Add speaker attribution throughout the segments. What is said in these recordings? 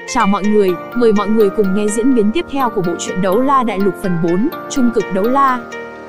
Speaker 1: Chào mọi người, mời mọi người cùng nghe diễn biến tiếp theo của bộ truyện Đấu La Đại Lục phần 4, Trung cực đấu la.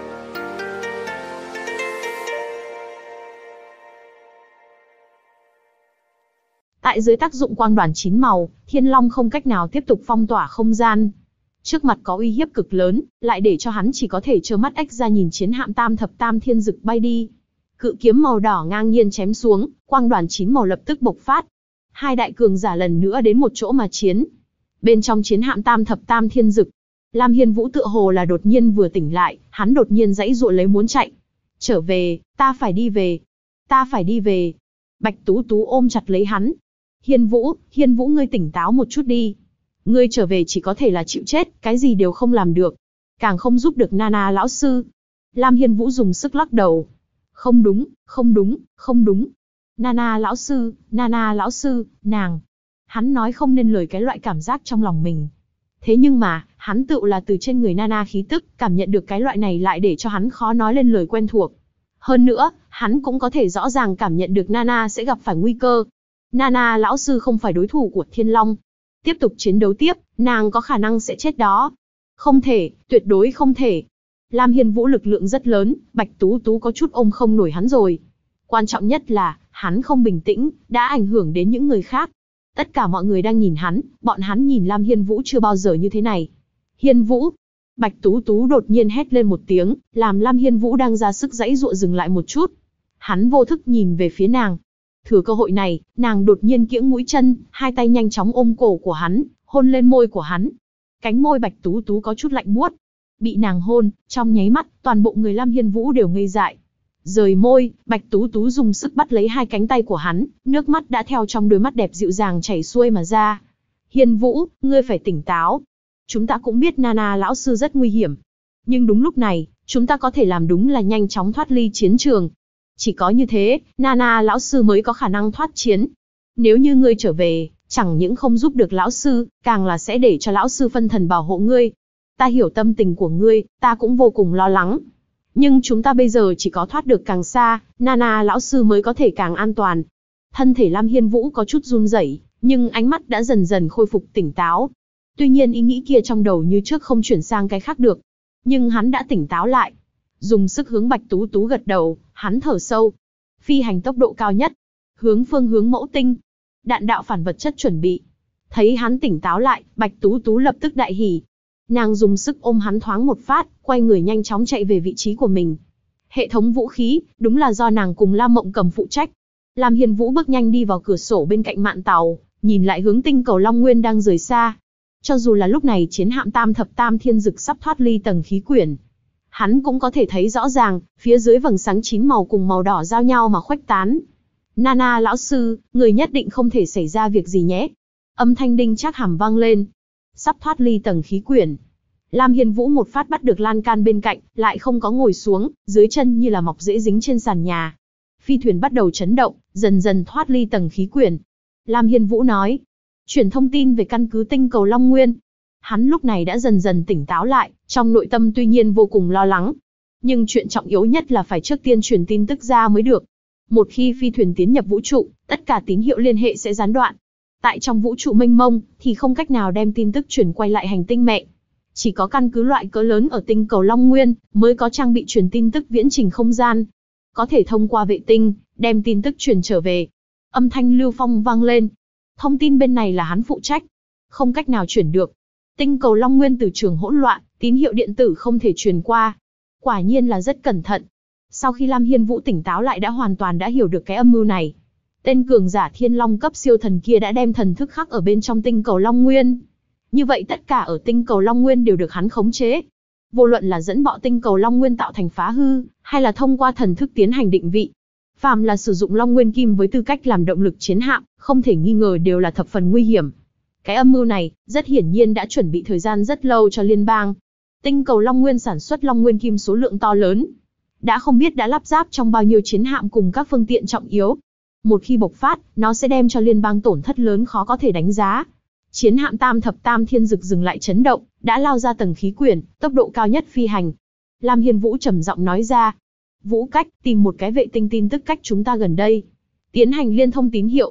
Speaker 1: Tại dưới tác dụng quang đoàn 9 màu, Thiên Long không cách nào tiếp tục phong tỏa không gian. Trước mặt có uy hiếp cực lớn, lại để cho hắn chỉ có thể trơ mắt ếch ra nhìn chiến hạm Tam Thập Tam Thiên Dực bay đi. Cự kiếm màu đỏ ngang nhiên chém xuống, quang đoàn 9 màu lập tức bộc phát. Hai đại cường giả lần nữa đến một chỗ mà chiến. Bên trong chiến hạm Tam Thập Tam Thiên Dực, Lam Hiên Vũ tựa hồ là đột nhiên vừa tỉnh lại, hắn đột nhiên giãy giụa lấy muốn chạy. Trở về, ta phải đi về. Ta phải đi về. Bạch Tú Tú ôm chặt lấy hắn. Hiên Vũ ngươi tỉnh táo một chút đi. Ngươi trở về chỉ có thể là chịu chết, cái gì đều không làm được. Càng không giúp được Nana lão sư. Lam Hiên Vũ dùng sức lắc đầu. Không đúng, không đúng, không đúng. Nana lão sư, nàng. Hắn nói không nên lời cái loại cảm giác trong lòng mình. Thế nhưng mà, hắn tựu là từ trên người Nana khí tức, cảm nhận được cái loại này lại để cho hắn khó nói lên lời quen thuộc. Hơn nữa, hắn cũng có thể rõ ràng cảm nhận được Nana sẽ gặp phải nguy cơ. Nana lão sư không phải đối thủ của Thiên Long. Tiếp tục chiến đấu tiếp, nàng có khả năng sẽ chết đó. Không thể, tuyệt đối không thể. Lam Hiên Vũ lực lượng rất lớn, Bạch Tú Tú có chút ôm không nổi hắn rồi. Quan trọng nhất là, hắn không bình tĩnh, đã ảnh hưởng đến những người khác. Tất cả mọi người đang nhìn hắn, bọn hắn nhìn Lam Hiên Vũ chưa bao giờ như thế này. Hiên Vũ! Bạch Tú Tú đột nhiên hét lên một tiếng, làm Lam Hiên Vũ đang ra sức giãy giụa dừng lại một chút. Hắn vô thức nhìn về phía nàng. Thừa cơ hội này, nàng đột nhiên kiễng mũi chân, hai tay nhanh chóng ôm cổ của hắn, hôn lên môi của hắn. Cánh môi Bạch Tú Tú có chút lạnh buốt. Bị nàng hôn, trong nháy mắt, toàn bộ người Lam Hiên Vũ đều ngây dại. Rời môi, Bạch Tú Tú dùng sức bắt lấy hai cánh tay của hắn, nước mắt đã theo trong đôi mắt đẹp dịu dàng chảy xuôi mà ra. Hiên Vũ, ngươi phải tỉnh táo. Chúng ta cũng biết Nana lão sư rất nguy hiểm. Nhưng đúng lúc này, chúng ta có thể làm đúng là nhanh chóng thoát ly chiến trường. Chỉ có như thế, Nana lão sư mới có khả năng thoát chiến. Nếu như ngươi trở về, chẳng những không giúp được lão sư, càng là sẽ để cho lão sư phân thần bảo hộ ngươi. Ta hiểu tâm tình của ngươi, ta cũng vô cùng lo lắng. Nhưng chúng ta bây giờ chỉ có thoát được càng xa, Nana lão sư mới có thể càng an toàn. Thân thể Lam Hiên Vũ có chút run rẩy, nhưng ánh mắt đã dần dần khôi phục tỉnh táo. Tuy nhiên ý nghĩ kia trong đầu như trước không chuyển sang cái khác được. Nhưng hắn đã tỉnh táo lại. Dùng sức hướng Bạch Tú Tú gật đầu, hắn thở sâu. Phi hành tốc độ cao nhất. Hướng phương hướng mẫu tinh. Đạn đạo phản vật chất chuẩn bị. Thấy hắn tỉnh táo lại, Bạch Tú Tú lập tức đại hỉ. Nàng dùng sức ôm hắn thoáng một phát, quay người nhanh chóng chạy về vị trí của mình. Hệ thống vũ khí, đúng là do nàng cùng Lam Mộng Cầm phụ trách. Lam Hiên Vũ bước nhanh đi vào cửa sổ bên cạnh mạn tàu, nhìn lại hướng tinh cầu Long Nguyên đang rời xa. Cho dù là lúc này chiến hạm Tam Thập Tam Thiên Dực sắp thoát ly tầng khí quyển, hắn cũng có thể thấy rõ ràng, phía dưới vầng sáng 9 màu cùng màu đỏ giao nhau mà khuếch tán. Nana lão sư, người nhất định không thể xảy ra việc gì nhé. Âm thanh đinh chắc hàm vang lên. Sắp thoát ly tầng khí quyển. Lam Hiên Vũ một phát bắt được lan can bên cạnh, lại không có ngồi xuống, dưới chân như là mọc rễ dính trên sàn nhà. Phi thuyền bắt đầu chấn động, dần dần thoát ly tầng khí quyển. Lam Hiên Vũ nói, chuyển thông tin về căn cứ tinh cầu Long Nguyên. Hắn lúc này đã dần dần tỉnh táo lại, trong nội tâm tuy nhiên vô cùng lo lắng. Nhưng chuyện trọng yếu nhất là phải trước tiên truyền tin tức ra mới được. Một khi phi thuyền tiến nhập vũ trụ, tất cả tín hiệu liên hệ sẽ gián đoạn. Tại trong vũ trụ mênh mông, thì không cách nào đem tin tức truyền quay lại hành tinh mẹ. Chỉ có căn cứ loại cỡ lớn ở tinh cầu Long Nguyên, mới có trang bị truyền tin tức viễn trình không gian. Có thể thông qua vệ tinh, đem tin tức truyền trở về. Âm thanh Lưu Phong vang lên. Thông tin bên này là hắn phụ trách. Không cách nào chuyển được. Tinh cầu Long Nguyên từ trường hỗn loạn, tín hiệu điện tử không thể truyền qua. Quả nhiên là rất cẩn thận. Sau khi Lam Hiên Vũ tỉnh táo lại đã hoàn toàn đã hiểu được cái âm mưu này. Tên cường giả Thiên Long cấp siêu thần kia đã đem thần thức khắc ở bên trong tinh cầu Long Nguyên. Như vậy tất cả ở tinh cầu Long Nguyên đều được hắn khống chế. Vô luận là dẫn bọ tinh cầu Long Nguyên tạo thành phá hư, hay là thông qua thần thức tiến hành định vị. Phàm là sử dụng Long Nguyên Kim với tư cách làm động lực chiến hạm, không thể nghi ngờ đều là thập phần nguy hiểm. Cái âm mưu này, rất hiển nhiên đã chuẩn bị thời gian rất lâu cho liên bang. Tinh cầu Long Nguyên sản xuất Long Nguyên Kim số lượng to lớn. Đã không biết đã lắp ráp trong bao nhiêu chiến hạm cùng các phương tiện trọng yếu. Một khi bộc phát, nó sẽ đem cho liên bang tổn thất lớn khó có thể đánh giá. Chiến hạm Tam Thập Tam Thiên Dực dừng lại chấn động, đã lao ra tầng khí quyển, tốc độ cao nhất phi hành. Lam Hiên Vũ trầm giọng nói ra. Vũ Cách, tìm một cái vệ tinh tin tức cách chúng ta gần đây. Tiến hành liên thông tín hiệu.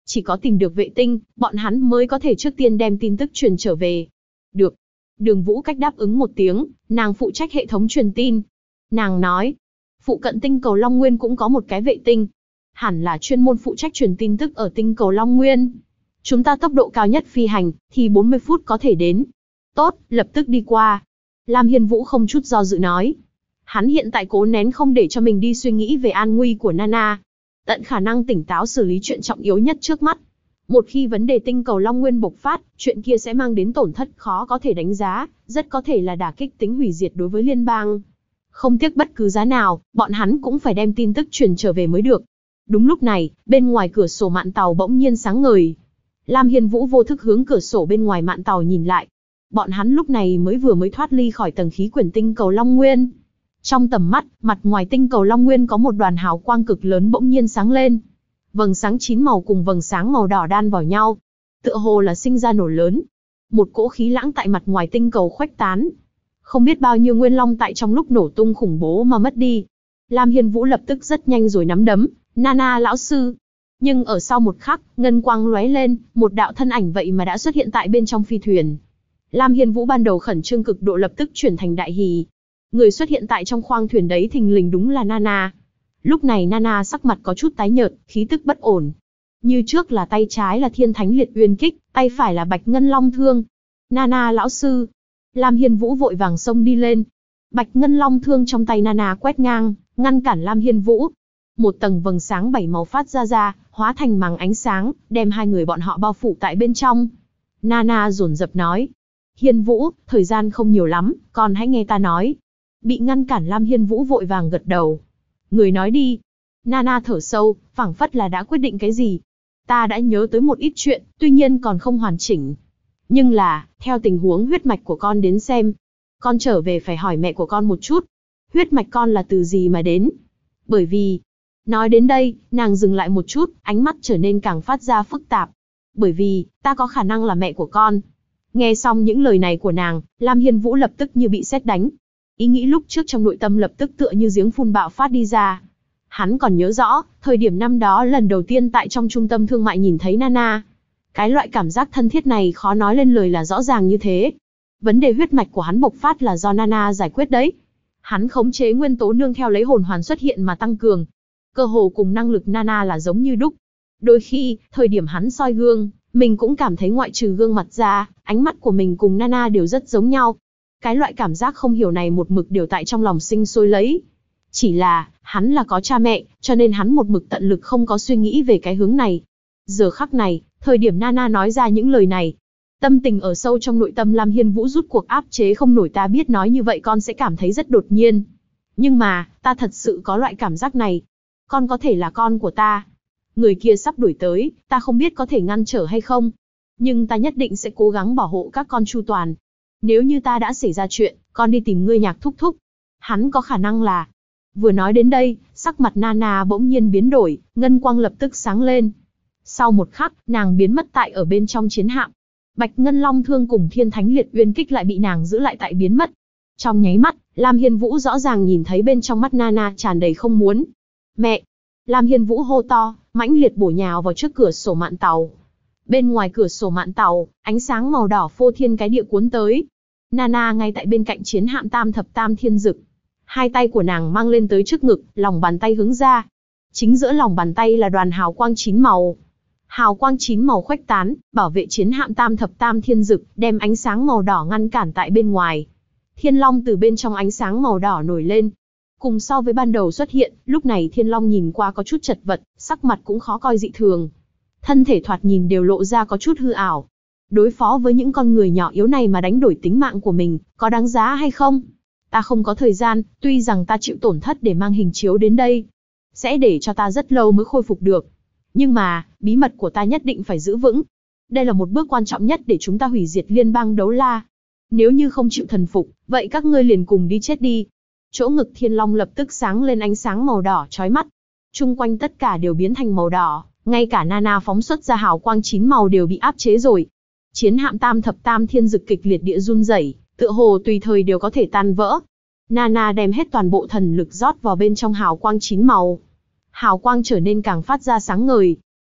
Speaker 1: Chỉ có tìm được vệ tinh, bọn hắn mới có thể trước tiên đem tin tức truyền trở về. Được. Đường Vũ Cách đáp ứng một tiếng, nàng phụ trách hệ thống truyền tin. Nàng nói, phụ cận tinh cầu Long Nguyên cũng có một cái vệ tinh. Hẳn là chuyên môn phụ trách truyền tin tức ở tinh cầu Long Nguyên. Chúng ta tốc độ cao nhất phi hành, thì 40 phút có thể đến. Tốt, lập tức đi qua. Lam Hiên Vũ không chút do dự nói. Hắn hiện tại cố nén không để cho mình đi suy nghĩ về an nguy của Nana. Tận khả năng tỉnh táo xử lý chuyện trọng yếu nhất trước mắt. Một khi vấn đề tinh cầu Long Nguyên bộc phát, chuyện kia sẽ mang đến tổn thất khó có thể đánh giá, rất có thể là đả kích tính hủy diệt đối với liên bang. Không tiếc bất cứ giá nào, bọn hắn cũng phải đem tin tức truyền trở về mới được. Đúng lúc này, bên ngoài cửa sổ mạn tàu bỗng nhiên sáng ngời. Lam Hiên Vũ vô thức hướng cửa sổ bên ngoài mạn tàu nhìn lại. Bọn hắn lúc này mới thoát ly khỏi tầng khí quyển tinh cầu Long Nguyên. Trong tầm mắt, mặt ngoài tinh cầu Long Nguyên có một đoàn hào quang cực lớn bỗng nhiên sáng lên. Vầng sáng 9 màu cùng vầng sáng màu đỏ đan vào nhau. Tựa hồ là sinh ra nổ lớn. Một cỗ khí lãng tại mặt ngoài tinh cầu khuếch tán. Không biết bao nhiêu nguyên long tại trong lúc nổ tung khủng bố mà mất đi. Lam Hiên Vũ lập tức rất nhanh rồi nắm đấm. Nana lão sư. Nhưng ở sau một khắc, ngân quang lóe lên, một đạo thân ảnh vậy mà đã xuất hiện tại bên trong phi thuyền. Lam Hiên Vũ ban đầu khẩn trương cực độ lập tức chuyển thành đại hỉ. Người xuất hiện tại trong khoang thuyền đấy thình lình đúng là Nana. Lúc này Nana sắc mặt có chút tái nhợt, khí tức bất ổn. Như trước là tay trái là Thiên Thánh Liệt Uyên Kích, tay phải là Bạch Ngân Long Thương. Nana lão sư. Lam Hiên Vũ vội vàng xông đi lên. Bạch Ngân Long Thương trong tay Nana quét ngang, ngăn cản Lam Hiên Vũ. Một tầng vầng sáng 7 màu phát ra, hóa thành màng ánh sáng, đem hai người bọn họ bao phủ tại bên trong. Nana dồn dập nói. Hiên Vũ, thời gian không nhiều lắm, con hãy nghe ta nói. Bị ngăn cản Lam Hiên Vũ vội vàng gật đầu. Người nói đi. Nana thở sâu, phảng phất là đã quyết định cái gì. Ta đã nhớ tới một ít chuyện, tuy nhiên còn không hoàn chỉnh. Nhưng là, theo tình huống huyết mạch của con đến xem, con trở về phải hỏi mẹ của con một chút. Huyết mạch con là từ gì mà đến? Bởi vì... Nói đến đây, nàng dừng lại một chút, ánh mắt trở nên càng phát ra phức tạp. Bởi vì, ta có khả năng là mẹ của con. Nghe xong những lời này của nàng, Lam Hiên Vũ lập tức như bị sét đánh. Ý nghĩ lúc trước trong nội tâm lập tức tựa như giếng phun bạo phát đi ra. Hắn còn nhớ rõ, thời điểm năm đó lần đầu tiên tại trong trung tâm thương mại nhìn thấy Nana. Cái loại cảm giác thân thiết này khó nói lên lời là rõ ràng như thế. Vấn đề huyết mạch của hắn bộc phát là do Nana giải quyết đấy. Hắn khống chế nguyên tố nương theo lấy hồn hoàn xuất hiện mà tăng cường. Cơ hồ cùng năng lực Nana là giống như đúc. Đôi khi, thời điểm hắn soi gương, mình cũng cảm thấy ngoại trừ gương mặt ra, ánh mắt của mình cùng Nana đều rất giống nhau. Cái loại cảm giác không hiểu này một mực đều tại trong lòng sinh sôi lấy. Chỉ là, hắn là có cha mẹ, cho nên hắn một mực tận lực không có suy nghĩ về cái hướng này. Giờ khắc này, thời điểm Nana nói ra những lời này, tâm tình ở sâu trong nội tâm Lam Hiên Vũ rút cuộc áp chế không nổi. Ta biết nói như vậy con sẽ cảm thấy rất đột nhiên. Nhưng mà, ta thật sự có loại cảm giác này. Con có thể là con của ta. Người kia sắp đuổi tới, ta không biết có thể ngăn trở hay không. Nhưng ta nhất định sẽ cố gắng bảo hộ các con chu toàn. Nếu như ta đã xảy ra chuyện, con đi tìm ngươi Nhạc thúc thúc. Hắn có khả năng là... Vừa nói đến đây, sắc mặt Nana bỗng nhiên biến đổi, ngân quang lập tức sáng lên. Sau một khắc, nàng biến mất tại ở bên trong chiến hạm. Bạch Ngân Long Thương cùng Thiên Thánh Liệt Uyên Kích lại bị nàng giữ lại tại biến mất. Trong nháy mắt, Lam Hiên Vũ rõ ràng nhìn thấy bên trong mắt Nana tràn đầy không muốn. Mẹ! Lam Hiên Vũ hô to, mãnh liệt bổ nhào vào trước cửa sổ mạn tàu. Bên ngoài cửa sổ mạn tàu, ánh sáng màu đỏ phô thiên cái địa cuốn tới. Nana ngay tại bên cạnh chiến hạm Tam Thập Tam Thiên Dực. Hai tay của nàng mang lên tới trước ngực, lòng bàn tay hướng ra. Chính giữa lòng bàn tay là đoàn hào quang 9 màu. Hào quang 9 màu khuếch tán, bảo vệ chiến hạm Tam Thập Tam Thiên Dực, đem ánh sáng màu đỏ ngăn cản tại bên ngoài. Thiên Long từ bên trong ánh sáng màu đỏ nổi lên. Cùng so với ban đầu xuất hiện, lúc này Thiên Long nhìn qua có chút chật vật, sắc mặt cũng khó coi dị thường. Thân thể thoạt nhìn đều lộ ra có chút hư ảo. Đối phó với những con người nhỏ yếu này mà đánh đổi tính mạng của mình, có đáng giá hay không? Ta không có thời gian, tuy rằng ta chịu tổn thất để mang hình chiếu đến đây. Sẽ để cho ta rất lâu mới khôi phục được. Nhưng mà, bí mật của ta nhất định phải giữ vững. Đây là một bước quan trọng nhất để chúng ta hủy diệt liên bang Đấu La. Nếu như không chịu thần phục, vậy các ngươi liền cùng đi chết đi. Chỗ ngực Thiên Long lập tức sáng lên ánh sáng màu đỏ chói mắt. Chung quanh tất cả đều biến thành màu đỏ, ngay cả Nana phóng xuất ra hào quang 9 màu đều bị áp chế rồi. Chiến hạm Tam Thập Tam Thiên Dực kịch liệt địa run rẩy, tựa hồ tùy thời đều có thể tan vỡ. Nana đem hết toàn bộ thần lực rót vào bên trong hào quang 9 màu. Hào quang trở nên càng phát ra sáng ngời.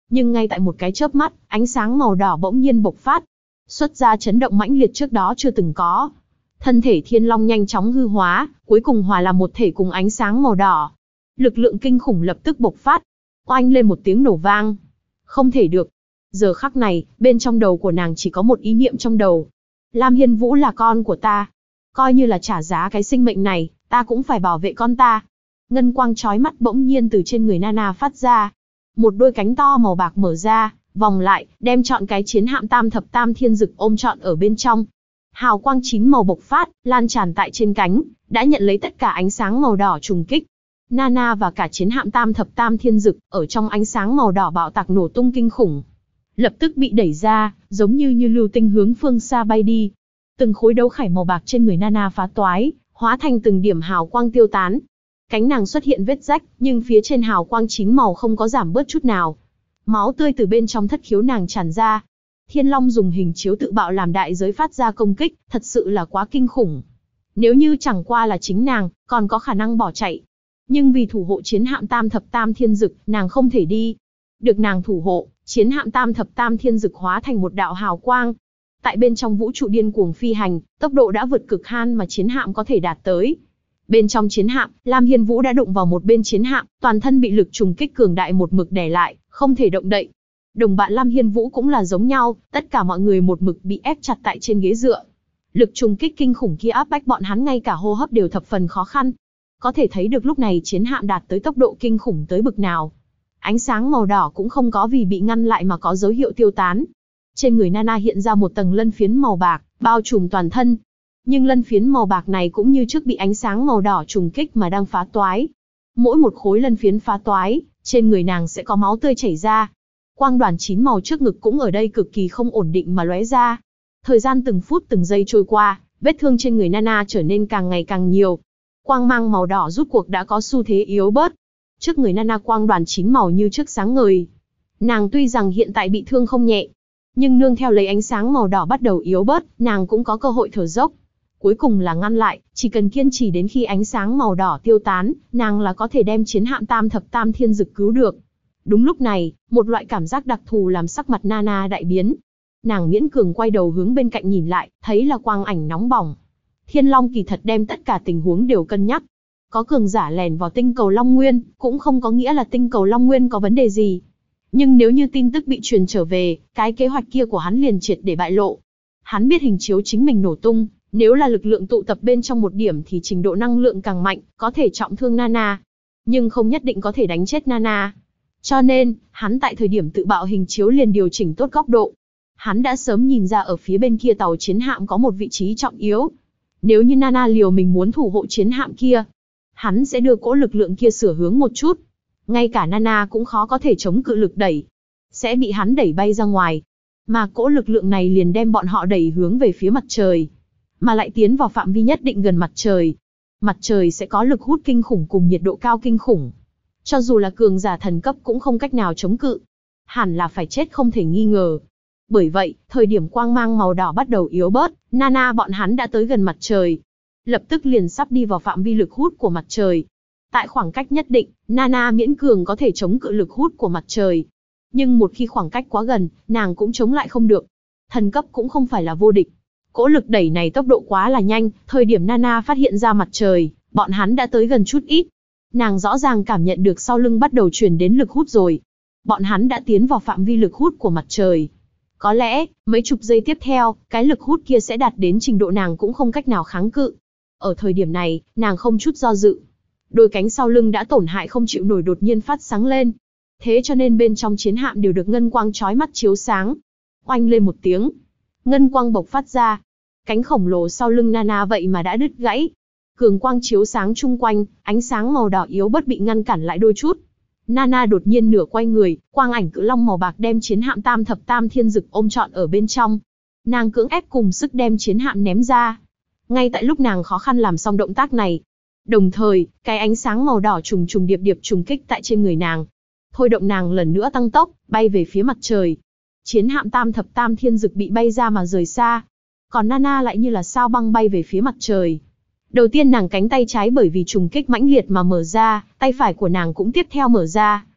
Speaker 1: Nhưng ngay tại một cái chớp mắt, ánh sáng màu đỏ bỗng nhiên bộc phát, xuất ra chấn động mãnh liệt trước đó chưa từng có. Thân thể Thiên Long nhanh chóng hư hóa, cuối cùng hòa làm một thể cùng ánh sáng màu đỏ. Lực lượng kinh khủng lập tức bộc phát, oanh lên một tiếng nổ vang. Không thể được. Giờ khắc này, bên trong đầu của nàng chỉ có một ý niệm trong đầu. Lam Hiên Vũ là con của ta. Coi như là trả giá cái sinh mệnh này, ta cũng phải bảo vệ con ta. Ngân quang chói mắt bỗng nhiên từ trên người Nana phát ra. Một đôi cánh to màu bạc mở ra, vòng lại, đem trọn cái chiến hạm tam thập tam thiên dực ôm trọn ở bên trong. Hào quang 9 màu bộc phát, lan tràn tại trên cánh, đã nhận lấy tất cả ánh sáng màu đỏ trùng kích. Nana và cả chiến hạm tam thập tam thiên dực, ở trong ánh sáng màu đỏ bạo tạc nổ tung kinh khủng. Lập tức bị đẩy ra, giống như lưu tinh hướng phương xa bay đi. Từng khối đấu khải màu bạc trên người Nana phá toái, hóa thành từng điểm hào quang tiêu tán. Cánh nàng xuất hiện vết rách, nhưng phía trên hào quang 9 màu không có giảm bớt chút nào. Máu tươi từ bên trong thất khiếu nàng tràn ra. Thiên Long dùng hình chiếu tự bạo làm đại giới phát ra công kích, thật sự là quá kinh khủng. Nếu như chẳng qua là chính nàng, còn có khả năng bỏ chạy. Nhưng vì thủ hộ chiến hạm tam thập tam thiên dực, nàng không thể đi. Được nàng thủ hộ, chiến hạm tam thập tam thiên dực hóa thành một đạo hào quang. Tại bên trong vũ trụ điên cuồng phi hành, tốc độ đã vượt cực hạn mà chiến hạm có thể đạt tới. Bên trong chiến hạm, Lam Hiên Vũ đã đụng vào một bên chiến hạm, toàn thân bị lực trùng kích cường đại một mực đè lại, không thể động đậy. Đồng bạn Lam Hiên Vũ cũng là giống nhau, tất cả mọi người một mực bị ép chặt tại trên ghế dựa. Lực trùng kích kinh khủng kia áp bách bọn hắn ngay cả hô hấp đều thập phần khó khăn. Có thể thấy được lúc này chiến hạm đạt tới tốc độ kinh khủng tới bực nào. Ánh sáng màu đỏ cũng không có vì bị ngăn lại mà có dấu hiệu tiêu tán. Trên người Nana hiện ra một tầng lân phiến màu bạc, bao trùm toàn thân. Nhưng lân phiến màu bạc này cũng như trước bị ánh sáng màu đỏ trùng kích mà đang phá toái. Mỗi một khối lân phiến phá toái, trên người nàng sẽ có máu tươi chảy ra. Quang đoàn 9 màu trước ngực cũng ở đây cực kỳ không ổn định mà lóe ra. Thời gian từng phút từng giây trôi qua, vết thương trên người Nana trở nên càng ngày càng nhiều. Quang mang màu đỏ rút cuộc đã có xu thế yếu bớt. Trước người Nana quang đoàn 9 màu như trước sáng ngời. Nàng tuy rằng hiện tại bị thương không nhẹ, nhưng nương theo lấy ánh sáng màu đỏ bắt đầu yếu bớt, nàng cũng có cơ hội thở dốc. Cuối cùng là ngăn lại, chỉ cần kiên trì đến khi ánh sáng màu đỏ tiêu tán, nàng là có thể đem chiến hạm tam thập tam thiên dực cứu được. Đúng lúc này, một loại cảm giác đặc thù làm sắc mặt Nana đại biến. Nàng miễn cường quay đầu hướng bên cạnh nhìn lại, thấy là quang ảnh nóng bỏng. Thiên Long kỳ thật đem tất cả tình huống đều cân nhắc. Có cường giả lèn vào tinh cầu Long Nguyên, cũng không có nghĩa là tinh cầu Long Nguyên có vấn đề gì. Nhưng nếu như tin tức bị truyền trở về, cái kế hoạch kia của hắn liền triệt để bại lộ. Hắn biết hình chiếu chính mình nổ tung, nếu là lực lượng tụ tập bên trong một điểm thì trình độ năng lượng càng mạnh, có thể trọng thương Nana. Nhưng không nhất định có thể đánh chết Nana. Cho nên, hắn tại thời điểm tự bạo hình chiếu liền điều chỉnh tốt góc độ. Hắn đã sớm nhìn ra ở phía bên kia tàu chiến hạm có một vị trí trọng yếu. Nếu như Nana liều mình muốn thủ hộ chiến hạm kia, hắn sẽ đưa cỗ lực lượng kia sửa hướng một chút. Ngay cả Nana cũng khó có thể chống cự lực đẩy. Sẽ bị hắn đẩy bay ra ngoài. Mà cỗ lực lượng này liền đem bọn họ đẩy hướng về phía mặt trời. Mà lại tiến vào phạm vi nhất định gần mặt trời. Mặt trời sẽ có lực hút kinh khủng cùng nhiệt độ cao kinh khủng. Cho dù là cường giả thần cấp cũng không cách nào chống cự. Hẳn là phải chết không thể nghi ngờ. Bởi vậy, thời điểm quang mang màu đỏ bắt đầu yếu bớt, Nana bọn hắn đã tới gần mặt trời. Lập tức liền sắp đi vào phạm vi lực hút của mặt trời. Tại khoảng cách nhất định, Nana miễn cường có thể chống cự lực hút của mặt trời. Nhưng một khi khoảng cách quá gần, nàng cũng chống lại không được. Thần cấp cũng không phải là vô địch. Cỗ lực đẩy này tốc độ quá là nhanh, thời điểm Nana phát hiện ra mặt trời, bọn hắn đã tới gần chút ít. Nàng rõ ràng cảm nhận được sau lưng bắt đầu truyền đến lực hút rồi. Bọn hắn đã tiến vào phạm vi lực hút của mặt trời. Có lẽ, mấy chục giây tiếp theo, cái lực hút kia sẽ đạt đến trình độ nàng cũng không cách nào kháng cự. Ở thời điểm này, nàng không chút do dự. Đôi cánh sau lưng đã tổn hại không chịu nổi đột nhiên phát sáng lên. Thế cho nên bên trong chiến hạm đều được ngân quang chói mắt chiếu sáng. Oanh lên một tiếng. Ngân quang bộc phát ra. Cánh khổng lồ sau lưng Nana vậy mà đã đứt gãy. Cường quang chiếu sáng chung quanh, ánh sáng màu đỏ yếu bớt bị ngăn cản lại đôi chút. Nana đột nhiên nửa quay người, quang ảnh cự long màu bạc đem chiến hạm tam thập tam thiên dực ôm trọn ở bên trong. Nàng cưỡng ép cùng sức đem chiến hạm ném ra. Ngay tại lúc nàng khó khăn làm xong động tác này, đồng thời, cái ánh sáng màu đỏ trùng trùng điệp điệp trùng kích tại trên người nàng. Thôi động nàng lần nữa tăng tốc, bay về phía mặt trời. Chiến hạm tam thập tam thiên dực bị bay ra mà rời xa. Còn Nana lại như là sao băng bay về phía mặt trời. Đầu tiên nàng cánh tay trái bởi vì trùng kích mãnh liệt mà mở ra, tay phải của nàng cũng tiếp theo mở ra.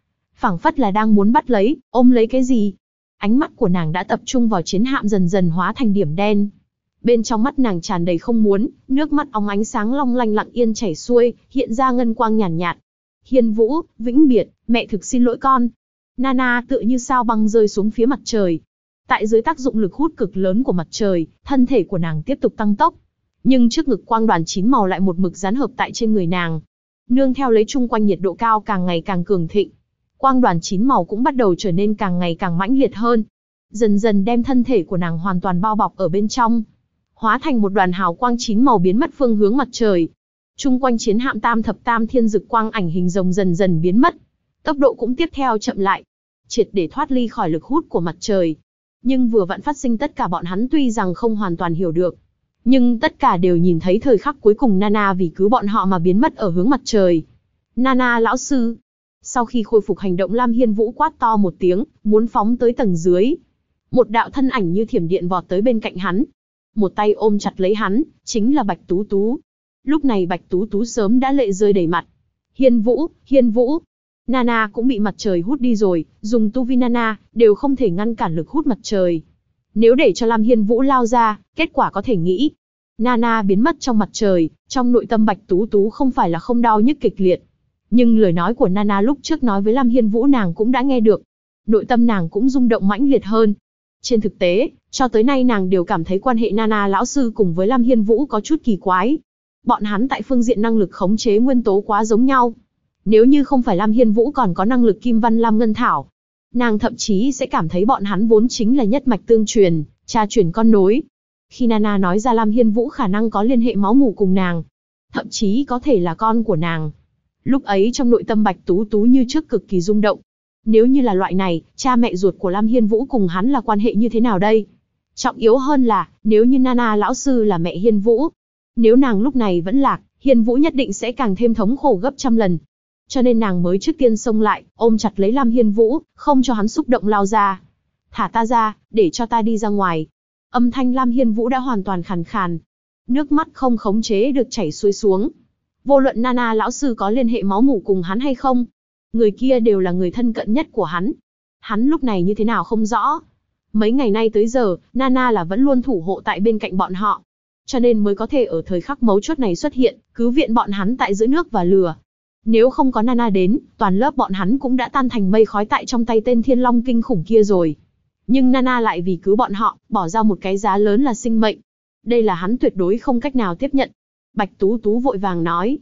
Speaker 1: phảng phất là đang muốn bắt lấy, ôm lấy cái gì. Ánh mắt của nàng đã tập trung vào chiến hạm dần dần hóa thành điểm đen. Bên trong mắt nàng tràn đầy không muốn, nước mắt óng ánh sáng long lanh lặng yên chảy xuôi, hiện ra ngân quang nhàn nhạt. Hiên Vũ, vĩnh biệt, mẹ thực xin lỗi con. Nana tựa như sao băng rơi xuống phía mặt trời. Tại dưới tác dụng lực hút cực lớn của mặt trời, thân thể của nàng tiếp tục tăng tốc. Nhưng trước ngực quang đoàn 9 màu lại một mực dán hợp tại trên người nàng. Nương theo lấy chung quanh nhiệt độ cao càng ngày càng cường thịnh. Quang đoàn 9 màu cũng bắt đầu trở nên càng ngày càng mãnh liệt hơn. Dần dần đem thân thể của nàng hoàn toàn bao bọc ở bên trong. Hóa thành một đoàn hào quang 9 màu biến mất phương hướng mặt trời. Chung quanh chiến hạm tam thập tam thiên dực quang ảnh hình rồng dần dần biến mất. Tốc độ cũng tiếp theo chậm lại. Triệt để thoát ly khỏi lực hút của mặt trời. Nhưng vừa vặn phát sinh tất cả bọn hắn tuy rằng không hoàn toàn hiểu được. Nhưng tất cả đều nhìn thấy thời khắc cuối cùng Nana vì cứu bọn họ mà biến mất ở hướng mặt trời. Nana lão sư. Sau khi khôi phục hành động Lam Hiên Vũ quát to một tiếng, muốn phóng tới tầng dưới. Một đạo thân ảnh như thiểm điện vọt tới bên cạnh hắn. Một tay ôm chặt lấy hắn, chính là Bạch Tú Tú. Lúc này Bạch Tú Tú sớm đã lệ rơi đầy mặt. Hiên Vũ, Hiên Vũ. Nana cũng bị mặt trời hút đi rồi, dùng tu vi Nana, đều không thể ngăn cản lực hút mặt trời. Nếu để cho Lam Hiên Vũ lao ra, kết quả có thể nghĩ. Nana biến mất trong mặt trời, trong nội tâm Bạch Tú Tú không phải là không đau nhức kịch liệt. Nhưng lời nói của Nana lúc trước nói với Lam Hiên Vũ nàng cũng đã nghe được. Nội tâm nàng cũng rung động mãnh liệt hơn. Trên thực tế, cho tới nay nàng đều cảm thấy quan hệ Nana lão sư cùng với Lam Hiên Vũ có chút kỳ quái. Bọn hắn tại phương diện năng lực khống chế nguyên tố quá giống nhau. Nếu như không phải Lam Hiên Vũ còn có năng lực Kim Văn Lam Ngân Thảo, nàng thậm chí sẽ cảm thấy bọn hắn vốn chính là nhất mạch tương truyền, cha truyền con nối. Khi Nana nói ra Lam Hiên Vũ khả năng có liên hệ máu mủ cùng nàng, thậm chí có thể là con của nàng. Lúc ấy trong nội tâm Bạch Tú Tú như trước cực kỳ rung động. Nếu như là loại này, cha mẹ ruột của Lam Hiên Vũ cùng hắn là quan hệ như thế nào đây? Trọng yếu hơn là, nếu như Nana lão sư là mẹ Hiên Vũ, nếu nàng lúc này vẫn lạc, Hiên Vũ nhất định sẽ càng thêm thống khổ gấp trăm lần. Cho nên nàng mới trước tiên xông lại, ôm chặt lấy Lam Hiên Vũ, không cho hắn xúc động lao ra. Thả ta ra, để cho ta đi ra ngoài. Âm thanh Lam Hiên Vũ đã hoàn toàn khàn khàn. Nước mắt không khống chế được chảy xuôi xuống. Vô luận Nana lão sư có liên hệ máu mủ cùng hắn hay không, người kia đều là người thân cận nhất của hắn. Hắn lúc này như thế nào không rõ. Mấy ngày nay tới giờ, Nana là vẫn luôn thủ hộ tại bên cạnh bọn họ. Cho nên mới có thể ở thời khắc mấu chốt này xuất hiện, cứu viện bọn hắn tại giữa nước và lửa. Nếu không có Nana đến, toàn lớp bọn hắn cũng đã tan thành mây khói tại trong tay tên Thiên Long kinh khủng kia rồi. Nhưng Nana lại vì cứu bọn họ, bỏ ra một cái giá lớn là sinh mệnh. Đây là hắn tuyệt đối không cách nào tiếp nhận. Bạch Tú Tú vội vàng nói.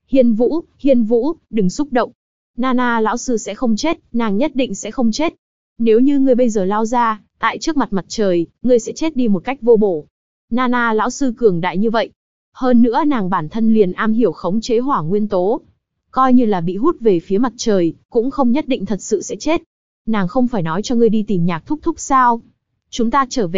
Speaker 1: Hiên Vũ, đừng xúc động. Nana lão sư sẽ không chết, nàng nhất định sẽ không chết. Nếu như ngươi bây giờ lao ra, tại trước mặt mặt trời, ngươi sẽ chết đi một cách vô bổ. Nana lão sư cường đại như vậy. Hơn nữa nàng bản thân liền am hiểu khống chế hỏa nguyên tố. Coi như là bị hút về phía mặt trời, cũng không nhất định thật sự sẽ chết. Nàng không phải nói cho ngươi đi tìm Nhạc Thúc Thúc sao? Chúng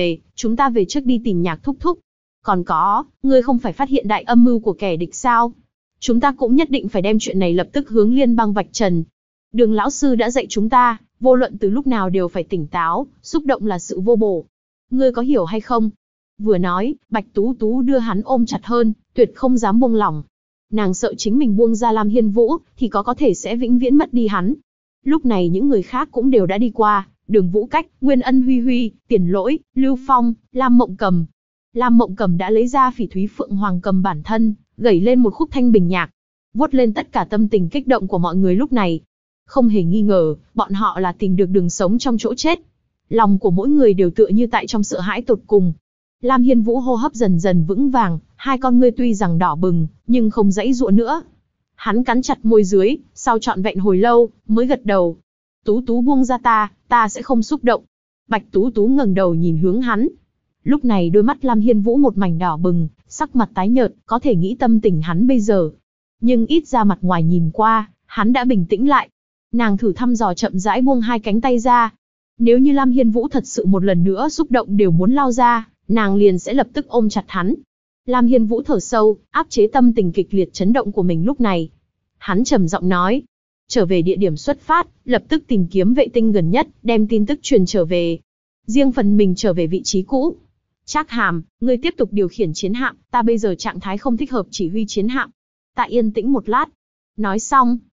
Speaker 1: ta về trước đi tìm Nhạc Thúc Thúc. Còn có, ngươi không phải phát hiện đại âm mưu của kẻ địch sao? Chúng ta cũng nhất định phải đem chuyện này lập tức hướng liên bang vạch trần. Đường lão sư đã dạy chúng ta, vô luận từ lúc nào đều phải tỉnh táo, xúc động là sự vô bổ. Ngươi có hiểu hay không? Vừa nói, Bạch Tú Tú đưa hắn ôm chặt hơn, tuyệt không dám buông lỏng. Nàng sợ chính mình buông ra Lam Hiên Vũ, thì có thể sẽ vĩnh viễn mất đi hắn. Lúc này những người khác cũng đều đã đi qua, Đường Vũ Cách, Nguyên Ân Huy Huy, Tiền Lỗi, Lưu Phong, Lam Mộng Cầm. Lam Mộng Cầm đã lấy ra Phỉ Thúy Phượng Hoàng cầm bản thân, gảy lên một khúc thanh bình nhạc, vuốt lên tất cả tâm tình kích động của mọi người lúc này. Không hề nghi ngờ, bọn họ là tìm được đường sống trong chỗ chết. Lòng của mỗi người đều tựa như tại trong sợ hãi tột cùng. Lam Hiên Vũ hô hấp dần dần vững vàng, hai con ngươi tuy rằng đỏ bừng, nhưng không giãy giụa nữa. Hắn cắn chặt môi dưới, sau trọn vẹn hồi lâu, mới gật đầu. Tú Tú buông ra ta sẽ không xúc động. Bạch Tú Tú ngẩng đầu nhìn hướng hắn. Lúc này đôi mắt Lam Hiên Vũ một mảnh đỏ bừng, sắc mặt tái nhợt, có thể nghĩ tâm tình hắn bây giờ. Nhưng ít ra mặt ngoài nhìn qua, hắn đã bình tĩnh lại. Nàng thử thăm dò chậm rãi buông hai cánh tay ra. Nếu như Lam Hiên Vũ thật sự một lần nữa xúc động đều muốn lao ra, nàng liền sẽ lập tức ôm chặt hắn. Lam Hiên Vũ thở sâu, áp chế tâm tình kịch liệt chấn động của mình lúc này. Hắn trầm giọng nói, trở về địa điểm xuất phát, lập tức tìm kiếm vệ tinh gần nhất, đem tin tức truyền trở về. Riêng phần mình trở về vị trí cũ. Trác Hàm, ngươi tiếp tục điều khiển chiến hạm, ta bây giờ trạng thái không thích hợp chỉ huy chiến hạm. Ta yên tĩnh một lát. Nói xong,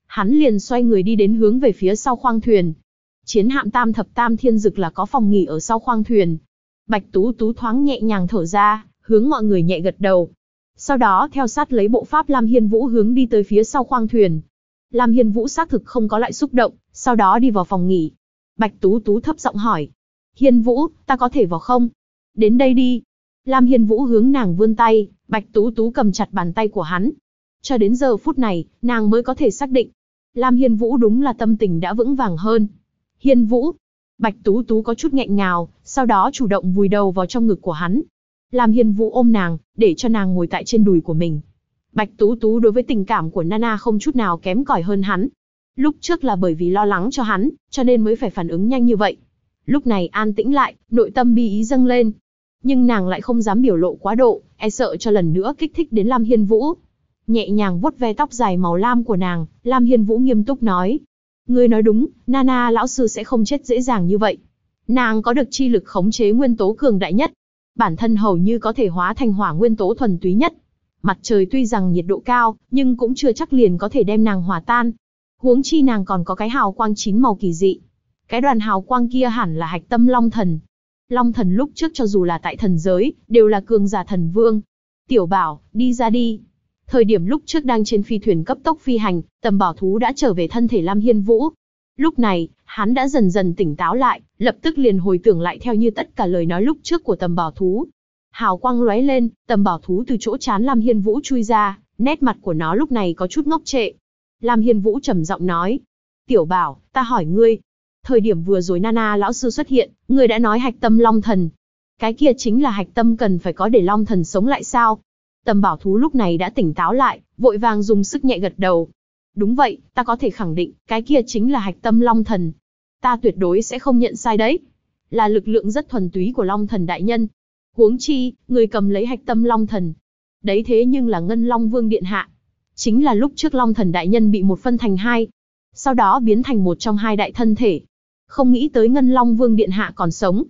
Speaker 1: Hắn liền xoay người đi đến hướng về phía sau khoang thuyền. Chiến hạm Tam Thập Tam Thiên Dực là có phòng nghỉ ở sau khoang thuyền. Bạch Tú Tú thoáng nhẹ nhàng thở ra, hướng mọi người nhẹ gật đầu. Sau đó theo sát lấy bộ pháp Lam Hiên Vũ hướng đi tới phía sau khoang thuyền. Lam Hiên Vũ xác thực không có lại xúc động, sau đó đi vào phòng nghỉ. Bạch Tú Tú thấp giọng hỏi. Hiên Vũ, ta có thể vào không? Đến đây đi. Lam Hiên Vũ hướng nàng vươn tay, Bạch Tú Tú cầm chặt bàn tay của hắn. Cho đến giờ phút này, nàng mới có thể xác định. Lam Hiên Vũ đúng là tâm tình đã vững vàng hơn. Hiên Vũ. Bạch Tú Tú có chút nghẹn ngào, sau đó chủ động vùi đầu vào trong ngực của hắn. Lam Hiên Vũ ôm nàng, để cho nàng ngồi tại trên đùi của mình. Bạch Tú Tú đối với tình cảm của Nana không chút nào kém cỏi hơn hắn. Lúc trước là bởi vì lo lắng cho hắn, cho nên mới phải phản ứng nhanh như vậy. Lúc này an tĩnh lại, nội tâm bi ý dâng lên. Nhưng nàng lại không dám biểu lộ quá độ, e sợ cho lần nữa kích thích đến Lam Hiên Vũ. Nhẹ nhàng vuốt ve tóc dài màu lam của nàng, Lam Hiên Vũ nghiêm túc nói. Ngươi nói đúng, Nana lão sư sẽ không chết dễ dàng như vậy. Nàng có được chi lực khống chế nguyên tố cường đại nhất. Bản thân hầu như có thể hóa thành hỏa nguyên tố thuần túy nhất. Mặt trời tuy rằng nhiệt độ cao, nhưng cũng chưa chắc liền có thể đem nàng hòa tan. Huống chi nàng còn có cái hào quang 9 màu kỳ dị. Cái đoàn hào quang kia hẳn là hạch tâm Long Thần. Long Thần lúc trước cho dù là tại thần giới, đều là cường giả thần vương. Tiểu Bảo, đi ra đi. Thời điểm lúc trước đang trên phi thuyền cấp tốc phi hành, Tầm Bảo Thú đã trở về thân thể Lam Hiên Vũ. Lúc này, hắn đã dần dần tỉnh táo lại, lập tức liền hồi tưởng lại theo như tất cả lời nói lúc trước của Tầm Bảo Thú. Hào quang lóe lên, Tầm Bảo Thú từ chỗ trán Lam Hiên Vũ chui ra, nét mặt của nó lúc này có chút ngốc trệ. Lam Hiên Vũ trầm giọng nói. Tiểu Bảo, ta hỏi ngươi. Thời điểm vừa rồi Nana lão sư xuất hiện, ngươi đã nói hạch tâm Long Thần. Cái kia chính là hạch tâm cần phải có để Long Thần sống lại sao? Tầm Bảo Thú lúc này đã tỉnh táo lại, vội vàng dùng sức nhẹ gật đầu. Đúng vậy, ta có thể khẳng định, cái kia chính là hạch tâm Long Thần. Ta tuyệt đối sẽ không nhận sai đấy. Là lực lượng rất thuần túy của Long Thần đại nhân. Huống chi, người cầm lấy hạch tâm Long Thần. Đấy thế nhưng là Ngân Long Vương Điện Hạ. Chính là lúc trước Long Thần đại nhân bị một phân thành hai. Sau đó biến thành một trong hai đại thân thể. Không nghĩ tới Ngân Long Vương Điện Hạ còn sống.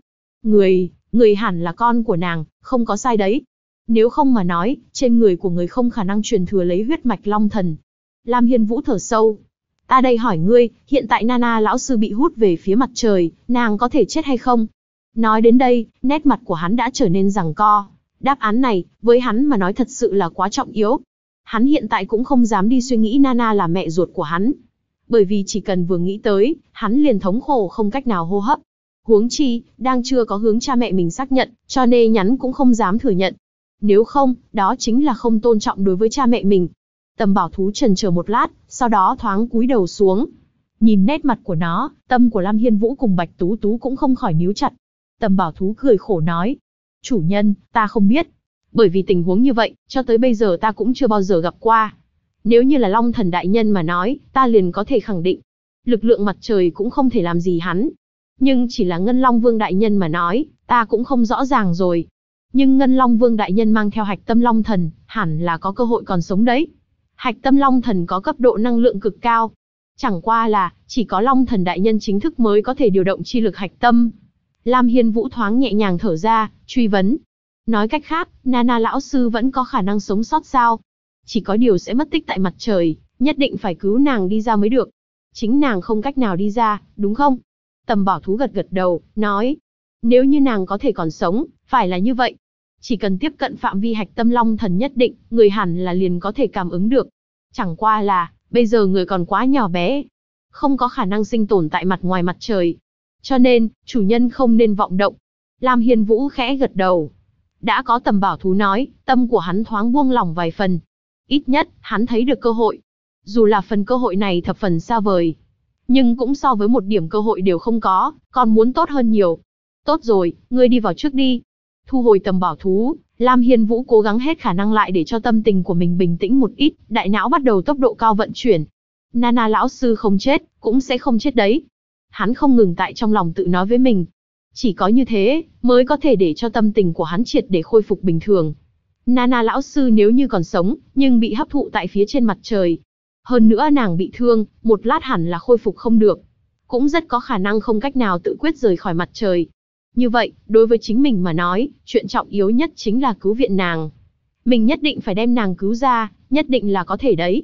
Speaker 1: Người hẳn là con của nàng, không có sai đấy. Nếu không mà nói, trên người của người không khả năng truyền thừa lấy huyết mạch Long Thần. Lam Hiên Vũ thở sâu. Ta đây hỏi ngươi, hiện tại Nana lão sư bị hút về phía mặt trời, nàng có thể chết hay không? Nói đến đây, nét mặt của hắn đã trở nên giằng co. Đáp án này, với hắn mà nói thật sự là quá trọng yếu. Hắn hiện tại cũng không dám đi suy nghĩ Nana là mẹ ruột của hắn. Bởi vì chỉ cần vừa nghĩ tới, hắn liền thống khổ không cách nào hô hấp. Huống chi, đang chưa có hướng cha mẹ mình xác nhận, cho nên nhắn cũng không dám thừa nhận. Nếu không, đó chính là không tôn trọng đối với cha mẹ mình. Tầm Bảo Thú chần chờ một lát, sau đó thoáng cúi đầu xuống. Nhìn nét mặt của nó, tâm của Lam Hiên Vũ cùng Bạch Tú Tú cũng không khỏi níu chặt. Tầm Bảo Thú cười khổ nói. Chủ nhân, ta không biết. Bởi vì tình huống như vậy, cho tới bây giờ ta cũng chưa bao giờ gặp qua. Nếu như là Long Thần đại nhân mà nói, ta liền có thể khẳng định. Lực lượng mặt trời cũng không thể làm gì hắn. Nhưng chỉ là Ngân Long Vương đại nhân mà nói, ta cũng không rõ ràng rồi. Nhưng Ngân Long Vương đại nhân mang theo hạch tâm Long Thần, hẳn là có cơ hội còn sống đấy. Hạch tâm Long Thần có cấp độ năng lượng cực cao. Chẳng qua là, chỉ có Long Thần đại nhân chính thức mới có thể điều động chi lực hạch tâm. Lam Hiên Vũ thoáng nhẹ nhàng thở ra, truy vấn. Nói cách khác, Nana lão sư vẫn có khả năng sống sót sao? Chỉ có điều sẽ mất tích tại mặt trời, nhất định phải cứu nàng đi ra mới được. Chính nàng không cách nào đi ra, đúng không? Tầm Bảo Thú gật gật đầu, nói. Nếu như nàng có thể còn sống, phải là như vậy. Chỉ cần tiếp cận phạm vi hạch tâm Long Thần nhất định, người hẳn là liền có thể cảm ứng được. Chẳng qua là, bây giờ người còn quá nhỏ bé. Không có khả năng sinh tồn tại mặt ngoài mặt trời. Cho nên, chủ nhân không nên vọng động. Lam Hiên Vũ khẽ gật đầu. Đã có Tầm Bảo Thú nói, tâm của hắn thoáng buông lỏng vài phần. Ít nhất, hắn thấy được cơ hội. Dù là phần cơ hội này thập phần xa vời. Nhưng cũng so với một điểm cơ hội đều không có, còn muốn tốt hơn nhiều. Tốt rồi, ngươi đi vào trước đi. Thu hồi Tầm Bảo Thú, Lam Hiên Vũ cố gắng hết khả năng lại để cho tâm tình của mình bình tĩnh một ít, đại não bắt đầu tốc độ cao vận chuyển. Nana lão sư không chết, cũng sẽ không chết đấy. Hắn không ngừng tại trong lòng tự nói với mình. Chỉ có như thế, mới có thể để cho tâm tình của hắn triệt để khôi phục bình thường. Nana lão sư nếu như còn sống, nhưng bị hấp thụ tại phía trên mặt trời. Hơn nữa nàng bị thương, một lát hẳn là khôi phục không được. Cũng rất có khả năng không cách nào tự quyết rời khỏi mặt trời. Như vậy, đối với chính mình mà nói, chuyện trọng yếu nhất chính là cứu viện nàng. Mình nhất định phải đem nàng cứu ra, nhất định là có thể đấy.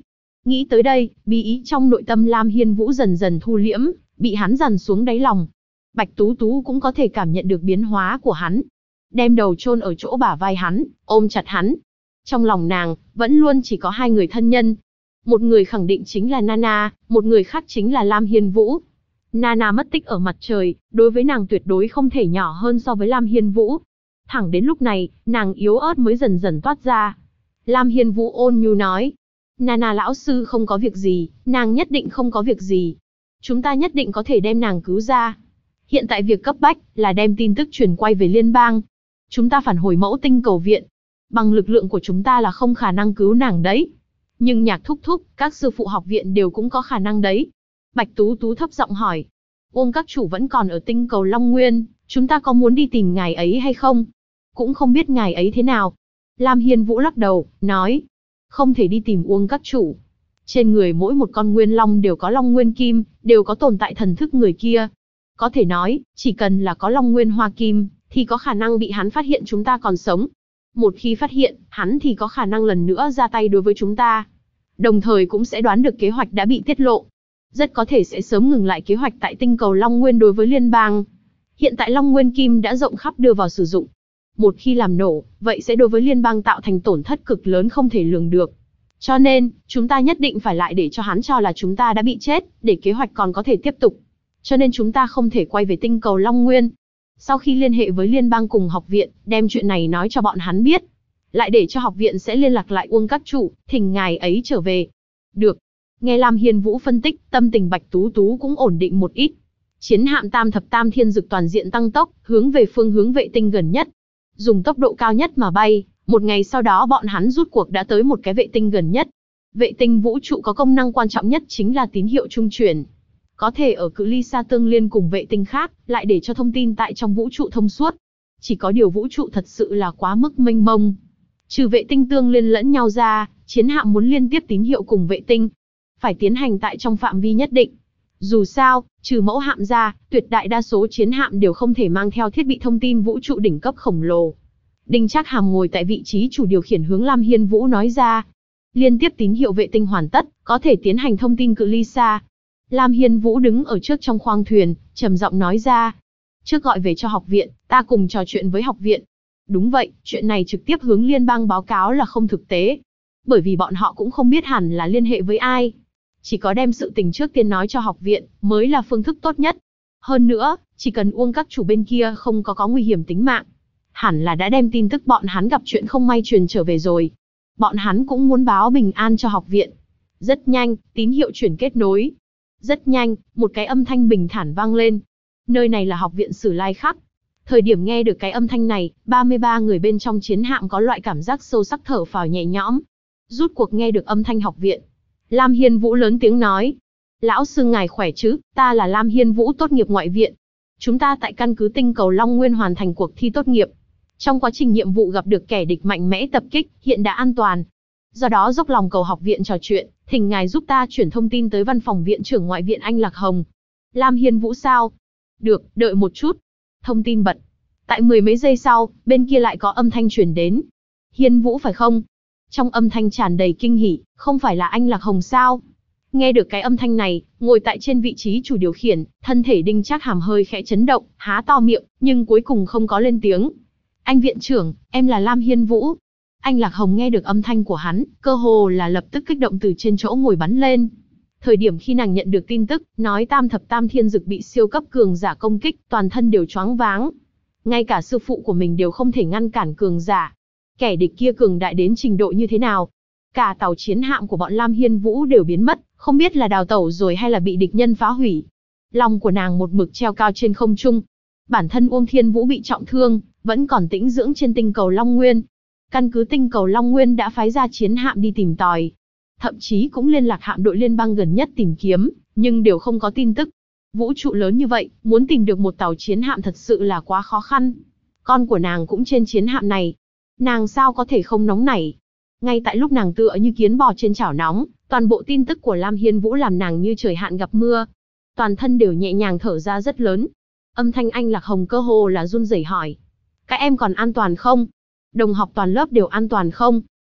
Speaker 1: Nghĩ tới đây, bí ý trong nội tâm Lam Hiên Vũ dần dần thu liễm, bị hắn dằn xuống đáy lòng. Bạch Tú Tú cũng có thể cảm nhận được biến hóa của hắn. Đem đầu chôn ở chỗ bả vai hắn, ôm chặt hắn. Trong lòng nàng, vẫn luôn chỉ có hai người thân nhân. Một người khẳng định chính là Nana, một người khác chính là Lam Hiên Vũ. Nana mất tích ở mặt trời, đối với nàng tuyệt đối không thể nhỏ hơn so với Lam Hiên Vũ. Thẳng đến lúc này, nàng yếu ớt mới dần dần toát ra. Lam Hiên Vũ ôn nhu nói, Nana lão sư không có việc gì, nàng nhất định không có việc gì. Chúng ta nhất định có thể đem nàng cứu ra. Hiện tại việc cấp bách là đem tin tức truyền quay về liên bang. Chúng ta phản hồi mẫu tinh cầu viện. Bằng lực lượng của chúng ta là không khả năng cứu nàng đấy. Nhưng Nhạc thúc thúc, các sư phụ học viện đều cũng có khả năng đấy. Bạch Tú Tú thấp giọng hỏi. Uông các chủ vẫn còn ở tinh cầu Long Nguyên, chúng ta có muốn đi tìm ngài ấy hay không? Cũng không biết ngài ấy thế nào. Lam Hiên Vũ lắc đầu, nói. Không thể đi tìm Uông các chủ. Trên người mỗi một con nguyên long đều có long nguyên kim, đều có tồn tại thần thức người kia. Có thể nói, chỉ cần là có long nguyên hoa kim, thì có khả năng bị hắn phát hiện chúng ta còn sống. Một khi phát hiện, hắn thì có khả năng lần nữa ra tay đối với chúng ta. Đồng thời cũng sẽ đoán được kế hoạch đã bị tiết lộ. Rất có thể sẽ sớm ngừng lại kế hoạch tại tinh cầu Long Nguyên đối với liên bang. Hiện tại Long Nguyên Kim đã rộng khắp đưa vào sử dụng. Một khi làm nổ, vậy sẽ đối với liên bang tạo thành tổn thất cực lớn không thể lường được. Cho nên, chúng ta nhất định phải lại để cho hắn cho là chúng ta đã bị chết, để kế hoạch còn có thể tiếp tục. Cho nên chúng ta không thể quay về tinh cầu Long Nguyên. Sau khi liên hệ với liên bang cùng học viện, đem chuyện này nói cho bọn hắn biết. Lại để cho học viện sẽ liên lạc lại Uông các chủ, thỉnh ngài ấy trở về. Được. Nghe Lam Hiên Vũ phân tích, tâm tình Bạch Tú Tú cũng ổn định một ít. Chiến hạm Tam Thập Tam Thiên Dực toàn diện tăng tốc, hướng về phương hướng vệ tinh gần nhất. Dùng tốc độ cao nhất mà bay, một ngày sau đó bọn hắn rút cuộc đã tới một cái vệ tinh gần nhất. Vệ tinh vũ trụ có công năng quan trọng nhất chính là tín hiệu trung chuyển. Có thể ở cự ly xa tương liên cùng vệ tinh khác, lại để cho thông tin tại trong vũ trụ thông suốt. Chỉ có điều vũ trụ thật sự là quá mức mênh mông. Trừ vệ tinh tương liên lẫn nhau ra, chiến hạm muốn liên tiếp tín hiệu cùng vệ tinh, phải tiến hành tại trong phạm vi nhất định. Dù sao, trừ mẫu hạm ra, tuyệt đại đa số chiến hạm đều không thể mang theo thiết bị thông tin vũ trụ đỉnh cấp khổng lồ. Đinh Trác Hàm ngồi tại vị trí chủ điều khiển hướng Lam Hiên Vũ nói ra. Liên tiếp tín hiệu vệ tinh hoàn tất, có thể tiến hành thông tin cự ly xa. Lam Hiên Vũ đứng ở trước trong khoang thuyền, trầm giọng nói ra. Trước gọi về cho học viện, ta cùng trò chuyện với học viện. Đúng vậy, chuyện này trực tiếp hướng liên bang báo cáo là không thực tế. Bởi vì bọn họ cũng không biết hẳn là liên hệ với ai. Chỉ có đem sự tình trước tiên nói cho học viện, mới là phương thức tốt nhất. Hơn nữa, chỉ cần Uông các chủ bên kia không có nguy hiểm tính mạng. Hẳn là đã đem tin tức bọn hắn gặp chuyện không may truyền trở về rồi. Bọn hắn cũng muốn báo bình an cho học viện. Rất nhanh, tín hiệu chuyển kết nối. Rất nhanh, một cái âm thanh bình thản vang lên. Nơi này là học viện Sử Lai Khắc. Thời điểm nghe được cái âm thanh này, 33 người bên trong chiến hạm có loại cảm giác sâu sắc thở phào nhẹ nhõm. Rút cuộc nghe được âm thanh học viện. Lam Hiên Vũ lớn tiếng nói. Lão sư ngài khỏe chứ, ta là Lam Hiên Vũ tốt nghiệp ngoại viện. Chúng ta tại căn cứ tinh cầu Long Nguyên hoàn thành cuộc thi tốt nghiệp. Trong quá trình nhiệm vụ gặp được kẻ địch mạnh mẽ tập kích, hiện đã an toàn. Do đó dốc lòng cầu học viện trò chuyện, thỉnh ngài giúp ta chuyển thông tin tới văn phòng viện trưởng ngoại viện Anh Lạc Hồng. Lam Hiên Vũ sao? Được, đợi một chút. Thông tin bật. Tại mười mấy giây sau, bên kia lại có âm thanh truyền đến. Hiên Vũ phải không? Trong âm thanh tràn đầy kinh hỉ, không phải là Anh Lạc Hồng sao? Nghe được cái âm thanh này, ngồi tại trên vị trí chủ điều khiển, thân thể Đinh Trác Hàm hơi khẽ chấn động, há to miệng, nhưng cuối cùng không có lên tiếng. Anh viện trưởng, em là Lam Hiên Vũ. Anh Lạc Hồng nghe được âm thanh của hắn, cơ hồ là lập tức kích động từ trên chỗ ngồi bắn lên. Thời điểm khi nàng nhận được tin tức, nói Tam Thập Tam Thiên Dực bị siêu cấp cường giả công kích, toàn thân đều choáng váng. Ngay cả sư phụ của mình đều không thể ngăn cản cường giả. Kẻ địch kia cường đại đến trình độ như thế nào? Cả tàu chiến hạm của bọn Lam Hiên Vũ đều biến mất, không biết là đào tẩu rồi hay là bị địch nhân phá hủy. Lòng của nàng một mực treo cao trên không trung. Bản thân Uông Thiên Vũ bị trọng thương, vẫn còn tĩnh dưỡng trên tinh cầu Long Nguyên. Căn cứ tinh cầu Long Nguyên đã phái ra chiến hạm đi tìm tòi. Thậm chí cũng liên lạc hạm đội liên bang gần nhất tìm kiếm, nhưng đều không có tin tức. Vũ trụ lớn như vậy, muốn tìm được một tàu chiến hạm thật sự là quá khó khăn. Con của nàng cũng trên chiến hạm này. Nàng sao có thể không nóng nảy? Ngay tại lúc nàng tựa như kiến bò trên chảo nóng, toàn bộ tin tức của Lam Hiên Vũ làm nàng như trời hạn gặp mưa. Toàn thân đều nhẹ nhàng thở ra rất lớn. Âm thanh Anh Lạc Hồng cơ hồ là run rẩy hỏi. Các em còn an toàn không? Đồng học toàn lớp đều an toàn không?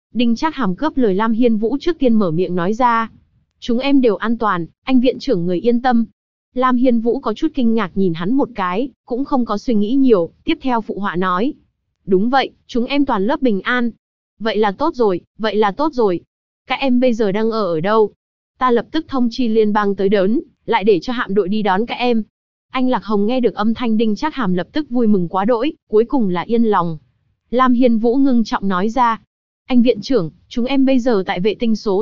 Speaker 1: Đinh Trác Hàm cướp lời Lam Hiên Vũ trước tiên mở miệng nói ra. Chúng em đều an toàn, anh viện trưởng người yên tâm. Lam Hiên Vũ có chút kinh ngạc nhìn hắn một cái, cũng không có suy nghĩ nhiều, tiếp theo phụ họa nói. Đúng vậy, chúng em toàn lớp bình an. Vậy là tốt rồi, vậy là tốt rồi. Các em bây giờ đang ở đâu? Ta lập tức thông chi liên bang tới đón, lại để cho hạm đội đi đón các em. Anh Lạc Hồng nghe được âm thanh Đinh Trác Hàm lập tức vui mừng quá đỗi, cuối cùng là yên lòng. Lam Hiên Vũ ngưng trọng nói ra. Anh viện trưởng, chúng em bây giờ tại vệ tinh số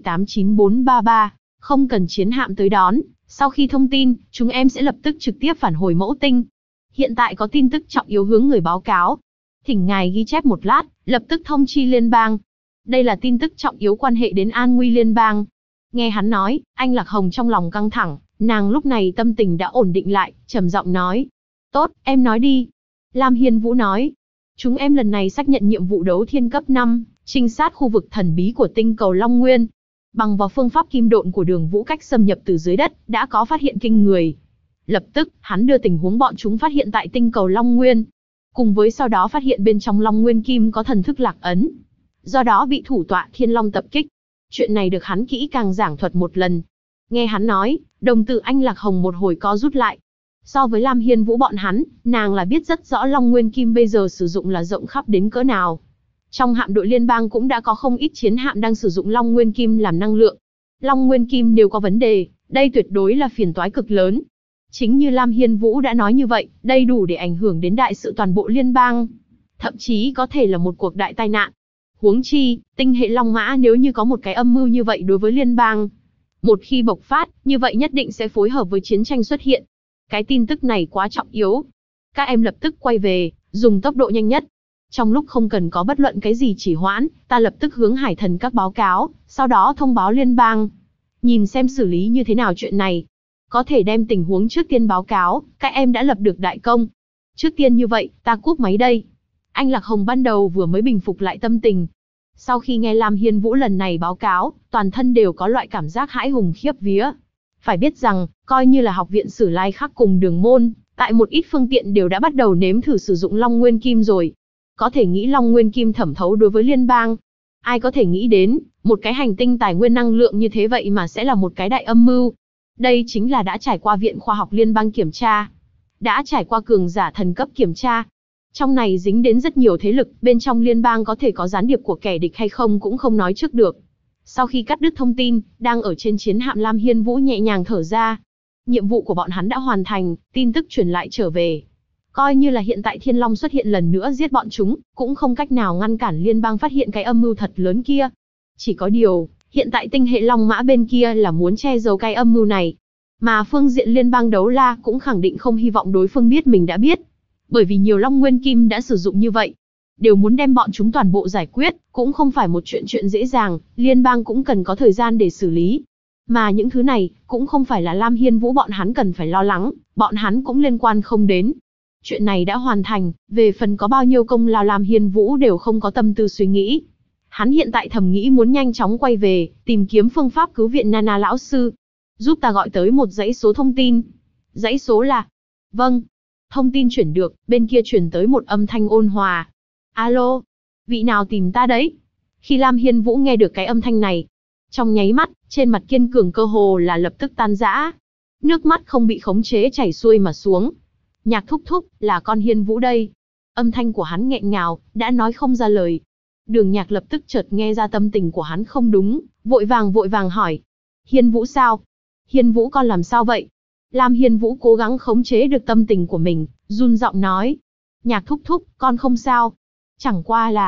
Speaker 1: 6789433, không cần chiến hạm tới đón. Sau khi thông tin, chúng em sẽ lập tức trực tiếp phản hồi mẫu tinh. Hiện tại có tin tức trọng yếu hướng người báo cáo. Thỉnh ngài ghi chép một lát, lập tức thông chi liên bang. Đây là tin tức trọng yếu quan hệ đến an nguy liên bang. Nghe hắn nói, anh Lạc Hồng trong lòng căng thẳng, nàng lúc này tâm tình đã ổn định lại, trầm giọng nói. Tốt, em nói đi. Lam Hiên Vũ nói. Chúng em lần này xác nhận nhiệm vụ đấu thiên cấp 5, trinh sát khu vực thần bí của tinh cầu Long Nguyên. Bằng vào phương pháp kim độn của Đường Vũ cách xâm nhập từ dưới đất, đã có phát hiện kinh người. Lập tức, hắn đưa tình huống bọn chúng phát hiện tại tinh cầu Long Nguyên. Cùng với sau đó phát hiện bên trong Long Nguyên Kim có thần thức lạc ấn. Do đó bị thủ tọa Thiên Long tập kích. Chuyện này được hắn kỹ càng giảng thuật một lần. Nghe hắn nói, đồng tử anh Lạc Hồng một hồi co rút lại. So với Lam Hiên Vũ bọn hắn, nàng là biết rất rõ Long Nguyên Kim bây giờ sử dụng là rộng khắp đến cỡ nào. Trong hạm đội liên bang cũng đã có không ít chiến hạm đang sử dụng Long Nguyên Kim làm năng lượng. Long Nguyên Kim nếu có vấn đề, đây tuyệt đối là phiền toái cực lớn. Chính như Lam Hiên Vũ đã nói như vậy, đây đủ để ảnh hưởng đến đại sự toàn bộ liên bang. Thậm chí có thể là một cuộc đại tai nạn. Huống chi, tinh hệ Long Mã nếu như có một cái âm mưu như vậy đối với liên bang. Một khi bộc phát, như vậy nhất định sẽ phối hợp với chiến tranh xuất hiện. Cái tin tức này quá trọng yếu. Các em lập tức quay về, dùng tốc độ nhanh nhất. Trong lúc không cần có bất luận cái gì chỉ hoãn, ta lập tức hướng Hải Thần các báo cáo, sau đó thông báo liên bang. Nhìn xem xử lý như thế nào chuyện này. Có thể đem tình huống trước tiên báo cáo, các em đã lập được đại công. Trước tiên như vậy, ta cúp máy đây. Anh Lạc Hồng ban đầu vừa mới bình phục lại tâm tình. Sau khi nghe Lam Hiên Vũ lần này báo cáo, toàn thân đều có loại cảm giác hãi hùng khiếp vía. Phải biết rằng, coi như là học viện Sử Lai Khắc cùng Đường Môn, tại một ít phương tiện đều đã bắt đầu nếm thử sử dụng Long Nguyên Kim rồi. Có thể nghĩ Long Nguyên Kim thẩm thấu đối với liên bang. Ai có thể nghĩ đến, một cái hành tinh tài nguyên năng lượng như thế vậy mà sẽ là một cái đại âm mưu. Đây chính là đã trải qua Viện Khoa học Liên bang kiểm tra. Đã trải qua cường giả thần cấp kiểm tra. Trong này dính đến rất nhiều thế lực, bên trong liên bang có thể có gián điệp của kẻ địch hay không cũng không nói trước được. Sau khi cắt đứt thông tin, đang ở trên chiến hạm Lam Hiên Vũ nhẹ nhàng thở ra. Nhiệm vụ của bọn hắn đã hoàn thành, tin tức truyền lại trở về. Coi như là hiện tại Thiên Long xuất hiện lần nữa giết bọn chúng, cũng không cách nào ngăn cản liên bang phát hiện cái âm mưu thật lớn kia. Chỉ có điều, hiện tại tinh hệ Long Mã bên kia là muốn che giấu cái âm mưu này. Mà phương diện liên bang Đấu La cũng khẳng định không hy vọng đối phương biết mình đã biết. Bởi vì nhiều Long Nguyên Kim đã sử dụng như vậy. Đều muốn đem bọn chúng toàn bộ giải quyết, cũng không phải một chuyện dễ dàng, liên bang cũng cần có thời gian để xử lý. Mà những thứ này, cũng không phải là Lam Hiên Vũ bọn hắn cần phải lo lắng, bọn hắn cũng liên quan không đến. Chuyện này đã hoàn thành, về phần có bao nhiêu công lao Lam Hiên Vũ đều không có tâm tư suy nghĩ. Hắn hiện tại thầm nghĩ muốn nhanh chóng quay về, tìm kiếm phương pháp cứu viện Nana lão sư. Giúp ta gọi tới một dãy số thông tin. Dãy số là... Vâng. Thông tin chuyển được, bên kia chuyển tới một âm thanh ôn hòa. Alo, vị nào tìm ta đấy? Khi Lam Hiên Vũ nghe được cái âm thanh này, trong nháy mắt, trên mặt kiên cường cơ hồ là lập tức tan rã. Nước mắt không bị khống chế chảy xuôi mà xuống. Nhạc thúc thúc, là con Hiên Vũ đây. Âm thanh của hắn nghẹn ngào, đã nói không ra lời. Đường Nhạc lập tức chợt nghe ra tâm tình của hắn không đúng, vội vàng hỏi. Hiên Vũ sao? Hiên Vũ con làm sao vậy? Lam Hiên Vũ cố gắng khống chế được tâm tình của mình, run giọng nói. Nhạc thúc thúc, con không sao. Chẳng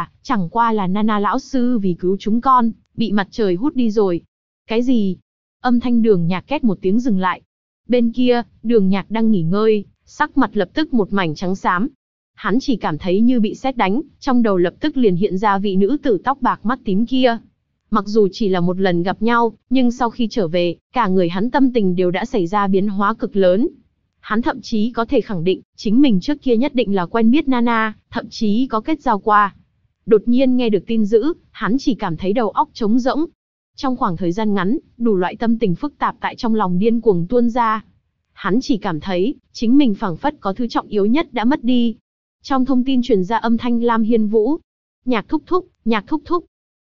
Speaker 1: qua là Nana lão sư vì cứu chúng con, bị mặt trời hút đi rồi. Cái gì? Âm thanh Đường Nhạc két một tiếng dừng lại. Bên kia, Đường Nhạc đang nghỉ ngơi, sắc mặt lập tức một mảnh trắng xám. Hắn chỉ cảm thấy như bị sét đánh, trong đầu lập tức liền hiện ra vị nữ tử tóc bạc mắt tím kia. Mặc dù chỉ là một lần gặp nhau, nhưng sau khi trở về, cả người hắn tâm tình đều đã xảy ra biến hóa cực lớn. Hắn thậm chí có thể khẳng định, chính mình trước kia nhất định là quen biết Nana, thậm chí có kết giao qua. Đột nhiên nghe được tin dữ, hắn chỉ cảm thấy đầu óc trống rỗng. Trong khoảng thời gian ngắn, đủ loại tâm tình phức tạp tại trong lòng điên cuồng tuôn ra. Hắn chỉ cảm thấy, chính mình phảng phất có thứ trọng yếu nhất đã mất đi. Trong thông tin truyền ra âm thanh Lam Hiên Vũ. Nhạc thúc thúc,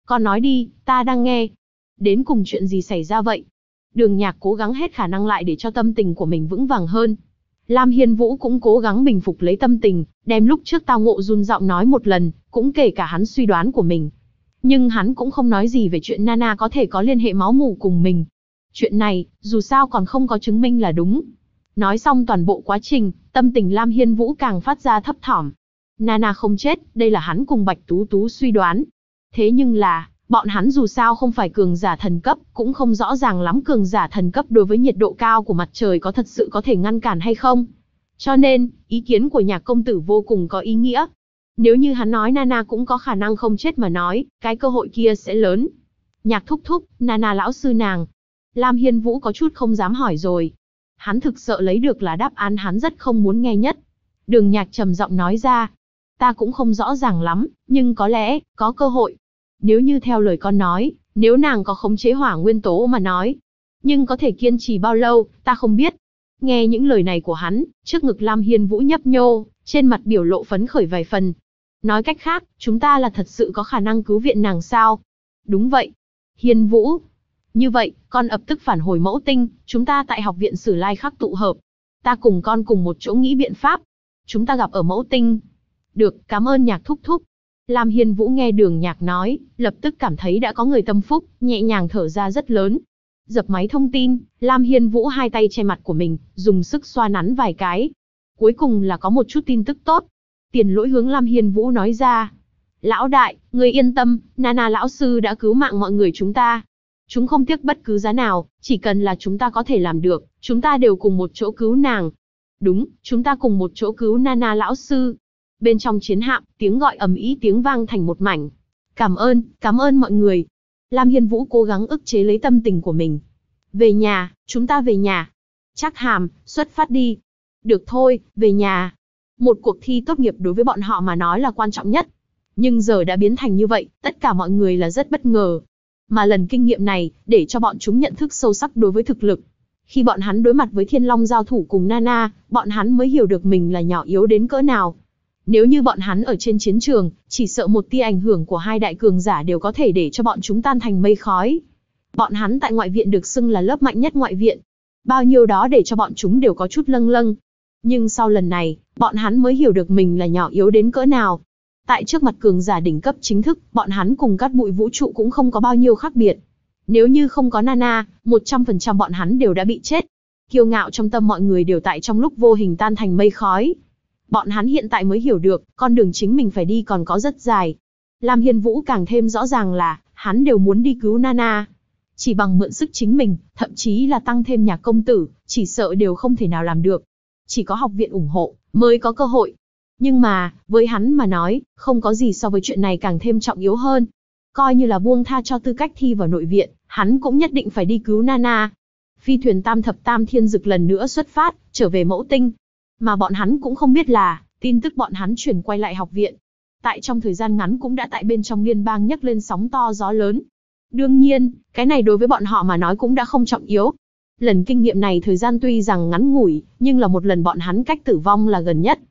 Speaker 1: Con nói đi, ta đang nghe. Đến cùng chuyện gì xảy ra vậy? Đường Nhạc cố gắng hết khả năng lại để cho tâm tình của mình vững vàng hơn. Lam Hiên Vũ cũng cố gắng bình phục lấy tâm tình, đem lúc trước tao ngộ run giọng nói một lần, cũng kể cả hắn suy đoán của mình. Nhưng hắn cũng không nói gì về chuyện Nana có thể có liên hệ máu mủ cùng mình. Chuyện này, dù sao còn không có chứng minh là đúng. Nói xong toàn bộ quá trình, tâm tình Lam Hiên Vũ càng phát ra thấp thỏm. Nana không chết, đây là hắn cùng Bạch Tú Tú suy đoán. Thế nhưng là, bọn hắn dù sao không phải cường giả thần cấp, cũng không rõ ràng lắm cường giả thần cấp đối với nhiệt độ cao của mặt trời có thật sự có thể ngăn cản hay không. Cho nên, ý kiến của Nhạc công tử vô cùng có ý nghĩa. Nếu như hắn nói Nana cũng có khả năng không chết mà nói, cái cơ hội kia sẽ lớn. Nhạc thúc thúc, Nana lão sư nàng. Lam Hiên Vũ có chút không dám hỏi rồi. Hắn thực sợ lấy được là đáp án hắn rất không muốn nghe nhất. Đường Nhạc trầm giọng nói ra. Ta cũng không rõ ràng lắm, nhưng có lẽ, có cơ hội. Nếu như theo lời con nói, nếu nàng có khống chế hỏa nguyên tố mà nói. Nhưng có thể kiên trì bao lâu, ta không biết. Nghe những lời này của hắn, trước ngực Lam Hiên Vũ nhấp nhô, trên mặt biểu lộ phấn khởi vài phần. Nói cách khác, chúng ta là thật sự có khả năng cứu viện nàng sao? Đúng vậy. Hiên Vũ. Như vậy, con ập tức phản hồi Mẫu Tinh, chúng ta tại học viện Sử Lai Khắc tụ hợp. Ta cùng con cùng một chỗ nghĩ biện pháp. Chúng ta gặp ở Mẫu Tinh. Được, cảm ơn Nhạc thúc thúc. Lam Hiên Vũ nghe Đường Nhạc nói, lập tức cảm thấy đã có người tâm phúc, nhẹ nhàng thở ra rất lớn. Dập máy thông tin, Lam Hiên Vũ hai tay che mặt của mình, dùng sức xoa nắn vài cái. Cuối cùng là có một chút tin tức tốt. Tiền Lỗi hướng Lam Hiên Vũ nói ra. Lão đại, người yên tâm, Nana lão sư đã cứu mạng mọi người chúng ta. Chúng không tiếc bất cứ giá nào, chỉ cần là chúng ta có thể làm được, chúng ta đều cùng một chỗ cứu nàng. Đúng, chúng ta cùng một chỗ cứu Nana lão sư. Bên trong chiến hạm, tiếng gọi ầm ĩ tiếng vang thành một mảnh. Cảm ơn mọi người. Lam Hiên Vũ cố gắng ức chế lấy tâm tình của mình. Về nhà, chúng ta về nhà. Trác Hàm, xuất phát đi. Được thôi, về nhà. Một cuộc thi tốt nghiệp đối với bọn họ mà nói là quan trọng nhất. Nhưng giờ đã biến thành như vậy, tất cả mọi người là rất bất ngờ. Mà lần kinh nghiệm này, để cho bọn chúng nhận thức sâu sắc đối với thực lực. Khi bọn hắn đối mặt với Thiên Long giao thủ cùng Nana, bọn hắn mới hiểu được mình là nhỏ yếu đến cỡ nào. Nếu như bọn hắn ở trên chiến trường, chỉ sợ một tia ảnh hưởng của hai đại cường giả đều có thể để cho bọn chúng tan thành mây khói. Bọn hắn tại ngoại viện được xưng là lớp mạnh nhất ngoại viện. Bao nhiêu đó để cho bọn chúng đều có chút lâng lâng. Nhưng sau lần này, bọn hắn mới hiểu được mình là nhỏ yếu đến cỡ nào. Tại trước mặt cường giả đỉnh cấp chính thức, bọn hắn cùng cát bụi vũ trụ cũng không có bao nhiêu khác biệt. Nếu như không có Nana, 100% bọn hắn đều đã bị chết. Kiêu ngạo trong tâm mọi người đều tại trong lúc vô hình tan thành mây khói. Bọn hắn hiện tại mới hiểu được, con đường chính mình phải đi còn có rất dài. Lam Hiên Vũ càng thêm rõ ràng là, hắn đều muốn đi cứu Nana. Chỉ bằng mượn sức chính mình, thậm chí là tăng thêm Nhạc công tử, chỉ sợ đều không thể nào làm được. Chỉ có học viện ủng hộ, mới có cơ hội. Nhưng mà, với hắn mà nói, không có gì so với chuyện này càng thêm trọng yếu hơn. Coi như là buông tha cho tư cách thi vào nội viện, hắn cũng nhất định phải đi cứu Nana. Phi thuyền Tam Thập Tam Thiên Dực lần nữa xuất phát, trở về Mẫu Tinh. Mà bọn hắn cũng không biết là, tin tức bọn hắn chuyển quay lại học viện. Tại trong thời gian ngắn cũng đã tại bên trong liên bang nhấc lên sóng to gió lớn. Đương nhiên, cái này đối với bọn họ mà nói cũng đã không trọng yếu. Lần kinh nghiệm này thời gian tuy rằng ngắn ngủi, nhưng là một lần bọn hắn cách tử vong là gần nhất.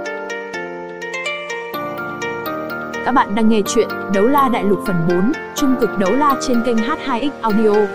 Speaker 1: Các bạn đang nghe chuyện Đấu La Đại Lục phần 4, Trung cực đấu la trên kênh H2X Audio.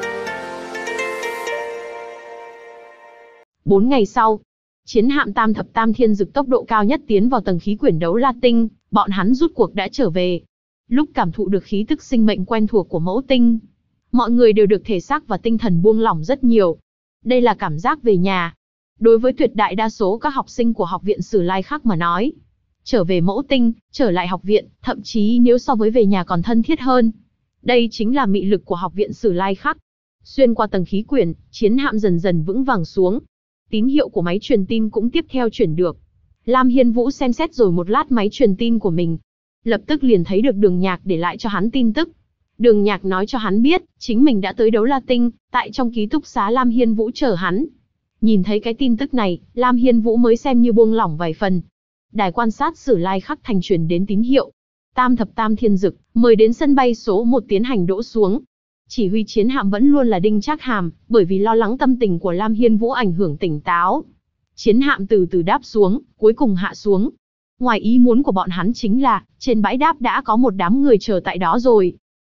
Speaker 1: 4 ngày sau, chiến hạm Tam Thập Tam Thiên Dực tốc độ cao nhất tiến vào tầng khí quyển Đấu La Tinh, bọn hắn rút cuộc đã trở về. Lúc cảm thụ được khí tức sinh mệnh quen thuộc của Mẫu Tinh, mọi người đều được thể xác và tinh thần buông lỏng rất nhiều. Đây là cảm giác về nhà. Đối với tuyệt đại đa số các học sinh của học viện Sử Lai Khắc mà nói, trở về Mẫu Tinh, trở lại học viện, thậm chí nếu so với về nhà còn thân thiết hơn. Đây chính là mị lực của học viện Sử Lai Khắc. Xuyên qua tầng khí quyển, chiến hạm dần dần vững vàng xuống. Tín hiệu của máy truyền tin cũng tiếp theo chuyển được. Lam Hiên Vũ xem xét rồi một lát máy truyền tin của mình. Lập tức liền thấy được Đường Nhạc để lại cho hắn tin tức. Đường Nhạc nói cho hắn biết, chính mình đã tới Đấu La Tinh, tại trong ký túc xá Lam Hiên Vũ chờ hắn. Nhìn thấy cái tin tức này, Lam Hiên Vũ mới xem như buông lỏng vài phần. Đài quan sát Sử Lai Khắc thành truyền đến tín hiệu. Tam Thập Tam Thiên Dực, mời đến sân bay số 1 tiến hành đỗ xuống. Chỉ huy chiến hạm vẫn luôn là Đinh Trác Hàm, bởi vì lo lắng tâm tình của Lam Hiên Vũ ảnh hưởng tỉnh táo. Chiến hạm từ từ đáp xuống, cuối cùng hạ xuống. Ngoài ý muốn của bọn hắn chính là, trên bãi đáp đã có một đám người chờ tại đó rồi.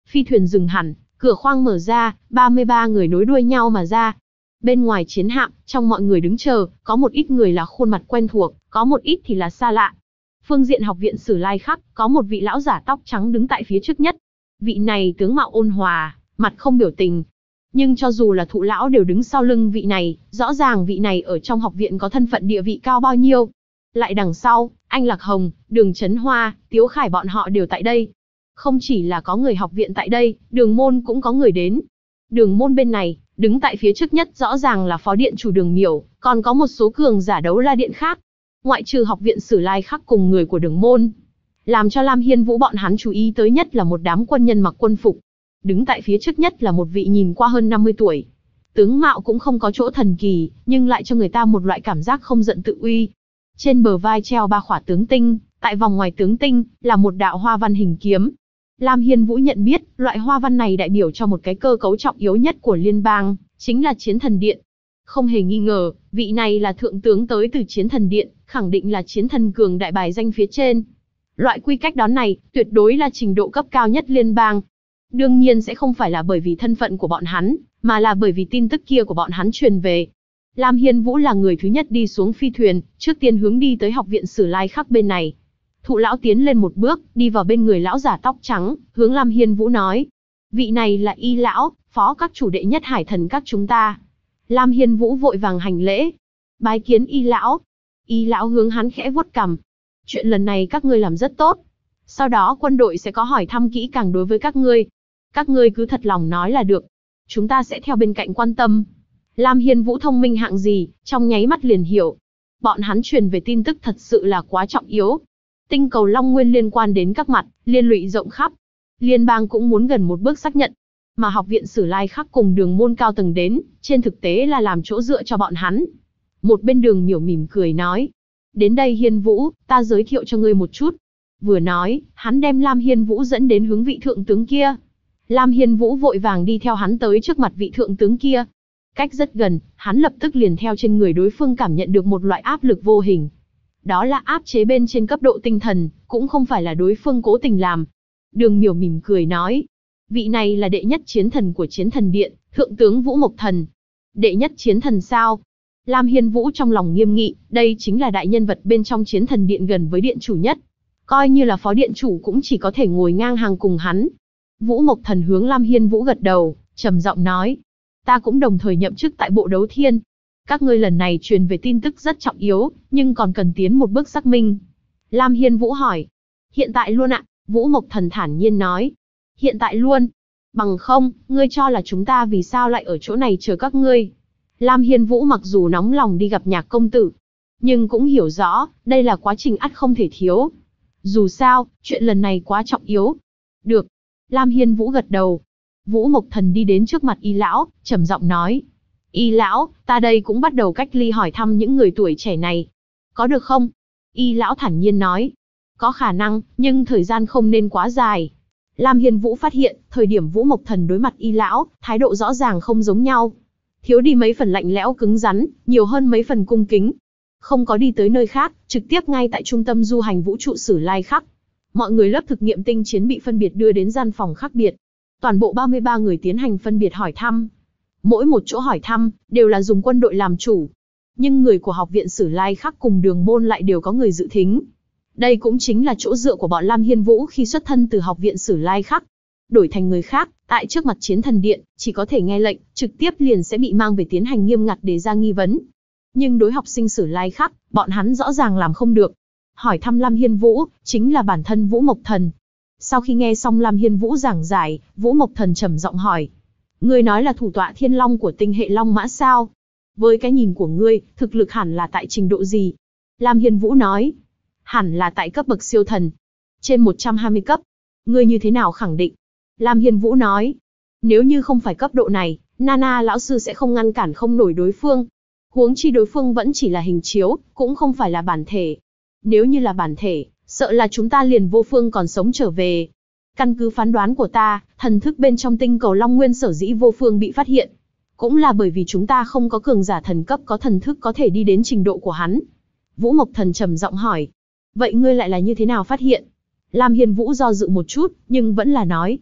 Speaker 1: Phi thuyền dừng hẳn, cửa khoang mở ra, 33 người nối đuôi nhau mà ra. Bên ngoài chiến hạm, trong mọi người đứng chờ, có một ít người là khuôn mặt quen thuộc, có một ít thì là xa lạ. Phương diện học viện Sử Lai Khắc, có một vị lão giả tóc trắng đứng tại phía trước nhất. Vị này tướng mạo ôn hòa, mặt không biểu tình. Nhưng cho dù là thụ lão đều đứng sau lưng vị này, rõ ràng vị này ở trong học viện có thân phận địa vị cao bao nhiêu. Lại đằng sau, anh Lạc Hồng, Đường Chấn Hoa, Tiếu Khải bọn họ đều tại đây. Không chỉ là có người học viện tại đây, Đường môn cũng có người đến. Đường môn bên này, đứng tại phía trước nhất rõ ràng là phó điện chủ Đường Miểu, còn có một số cường giả đấu la điện khác. Ngoại trừ học viện Sử Lai Khắc cùng người của Đường môn. Làm cho Lam Hiên Vũ bọn hắn chú ý tới nhất là một đám quân nhân mặc quân phục. Đứng tại phía trước nhất là một vị nhìn qua hơn 50 tuổi. Tướng mạo cũng không có chỗ thần kỳ, nhưng lại cho người ta một loại cảm giác không giận tự uy. Trên bờ vai treo 3 khỏa tướng tinh, tại vòng ngoài tướng tinh, là một đạo hoa văn hình kiếm. Lam Hiên Vũ nhận biết, loại hoa văn này đại biểu cho một cái cơ cấu trọng yếu nhất của liên bang, chính là Chiến Thần Điện. Không hề nghi ngờ, vị này là thượng tướng tới từ Chiến Thần Điện, khẳng định là chiến thần cường đại bài danh phía trên. Loại quy cách đón này, tuyệt đối là trình độ cấp cao nhất liên bang. Đương nhiên sẽ không phải là bởi vì thân phận của bọn hắn, mà là bởi vì tin tức kia của bọn hắn truyền về. Lam Hiên Vũ là người thứ nhất đi xuống phi thuyền, trước tiên hướng đi tới học viện Sử Lai Khắc bên này. Thụ lão tiến lên một bước, đi vào bên người lão giả tóc trắng, hướng Lam Hiên Vũ nói. Vị này là Y lão, phó các chủ đệ nhất hải thần các chúng ta. Lam Hiên Vũ vội vàng hành lễ. Bái kiến Y lão. Y lão hướng hắn khẽ vuốt cằm. Chuyện lần này các ngươi làm rất tốt. Sau đó quân đội sẽ có hỏi thăm kỹ càng đối với các ngươi. Các ngươi cứ thật lòng nói là được. Chúng ta sẽ theo bên cạnh quan tâm. Lam Hiên Vũ thông minh hạng gì, trong nháy mắt liền hiểu. Bọn hắn truyền về tin tức thật sự là quá trọng yếu. Tinh cầu Long Nguyên liên quan đến các mặt, liên lụy rộng khắp. Liên bang cũng muốn gần một bước xác nhận. Mà học viện Sử Lai Khắc cùng Đường môn cao tầng đến, trên thực tế là làm chỗ dựa cho bọn hắn. Một bên Đường Miểu mỉm cười nói. Đến đây Hiên Vũ, ta giới thiệu cho ngươi một chút. Vừa nói, hắn đem Lam Hiên Vũ dẫn đến hướng vị thượng tướng kia. Lam Hiên Vũ vội vàng đi theo hắn tới trước mặt vị thượng tướng kia. Cách rất gần, hắn lập tức liền theo trên người đối phương cảm nhận được một loại áp lực vô hình. Đó là áp chế bên trên cấp độ tinh thần, cũng không phải là đối phương cố tình làm. Đường Miểu mỉm cười nói. Vị này là đệ nhất chiến thần của Chiến Thần Điện, thượng tướng Vũ Mộc Thần. Đệ nhất chiến thần sao? Lam Hiên Vũ trong lòng nghiêm nghị, đây chính là đại nhân vật bên trong Chiến Thần Điện gần với điện chủ nhất. Coi như là phó điện chủ cũng chỉ có thể ngồi ngang hàng cùng hắn. Vũ Mộc Thần hướng Lam Hiên Vũ gật đầu, trầm giọng nói. Ta cũng đồng thời nhậm chức tại Bộ Đấu Thiên. Các ngươi lần này truyền về tin tức rất trọng yếu, nhưng còn cần tiến một bước xác minh. Lam Hiên Vũ hỏi. Hiện tại luôn ạ, Vũ Mộc Thần thản nhiên nói. Hiện tại luôn. Bằng không, ngươi cho là chúng ta vì sao lại ở chỗ này chờ các ngươi. Lam Hiên Vũ mặc dù nóng lòng đi gặp Nhạc công tử, nhưng cũng hiểu rõ, đây là quá trình ắt không thể thiếu. Dù sao, chuyện lần này quá trọng yếu. Được. Lam Hiên Vũ gật đầu. Vũ Mộc Thần đi đến trước mặt Y lão, trầm giọng nói. Y lão, ta đây cũng bắt đầu cách ly hỏi thăm những người tuổi trẻ này. Có được không? Y lão thản nhiên nói. Có khả năng, nhưng thời gian không nên quá dài. Lam Hiên Vũ phát hiện, thời điểm Vũ Mộc Thần đối mặt Y lão, thái độ rõ ràng không giống nhau. Thiếu đi mấy phần lạnh lẽo cứng rắn, nhiều hơn mấy phần cung kính. Không có đi tới nơi khác, trực tiếp ngay tại trung tâm du hành vũ trụ Sử Lai Khắc. Mọi người lớp thực nghiệm tinh chiến bị phân biệt đưa đến gian phòng khác biệt. Toàn bộ 33 người tiến hành phân biệt hỏi thăm. Mỗi một chỗ hỏi thăm, đều là dùng quân đội làm chủ. Nhưng người của học viện Sử Lai Khắc cùng Đường môn lại đều có người dự thính. Đây cũng chính là chỗ dựa của bọn Lam Hiên Vũ khi xuất thân từ học viện Sử Lai Khắc. Đổi thành người khác, tại trước mặt Chiến Thần Điện, chỉ có thể nghe lệnh, trực tiếp liền sẽ bị mang về tiến hành nghiêm ngặt để ra nghi vấn. Nhưng đối học sinh Sử Lai Khắc, bọn hắn rõ ràng làm không được. Hỏi thăm Lam Hiên Vũ, chính là bản thân Vũ Mộc Thần. Sau khi nghe xong Lam Hiên Vũ giảng giải, Vũ Mộc Thần trầm giọng hỏi. Ngươi nói là thủ tọa thiên long của tinh hệ Long Mã sao? Với cái nhìn của ngươi, thực lực hẳn là tại trình độ gì? Lam Hiên Vũ nói. Hẳn là tại cấp bậc siêu thần. Trên 120 cấp. Ngươi như thế nào khẳng định? Lam Hiên Vũ nói. Nếu như không phải cấp độ này, Nana lão sư sẽ không ngăn cản không nổi đối phương. Huống chi đối phương vẫn chỉ là hình chiếu, cũng không phải là bản thể. Nếu như là bản thể, sợ là chúng ta liền vô phương còn sống trở về. Căn cứ phán đoán của ta, thần thức bên trong tinh cầu Long Nguyên sở dĩ vô phương bị phát hiện. Cũng là bởi vì chúng ta không có cường giả thần cấp có thần thức có thể đi đến trình độ của hắn. Vũ Mộc Thần trầm giọng hỏi. Vậy ngươi lại là như thế nào phát hiện? Lam Hiên Vũ do dự một chút, nhưng vẫn là nói.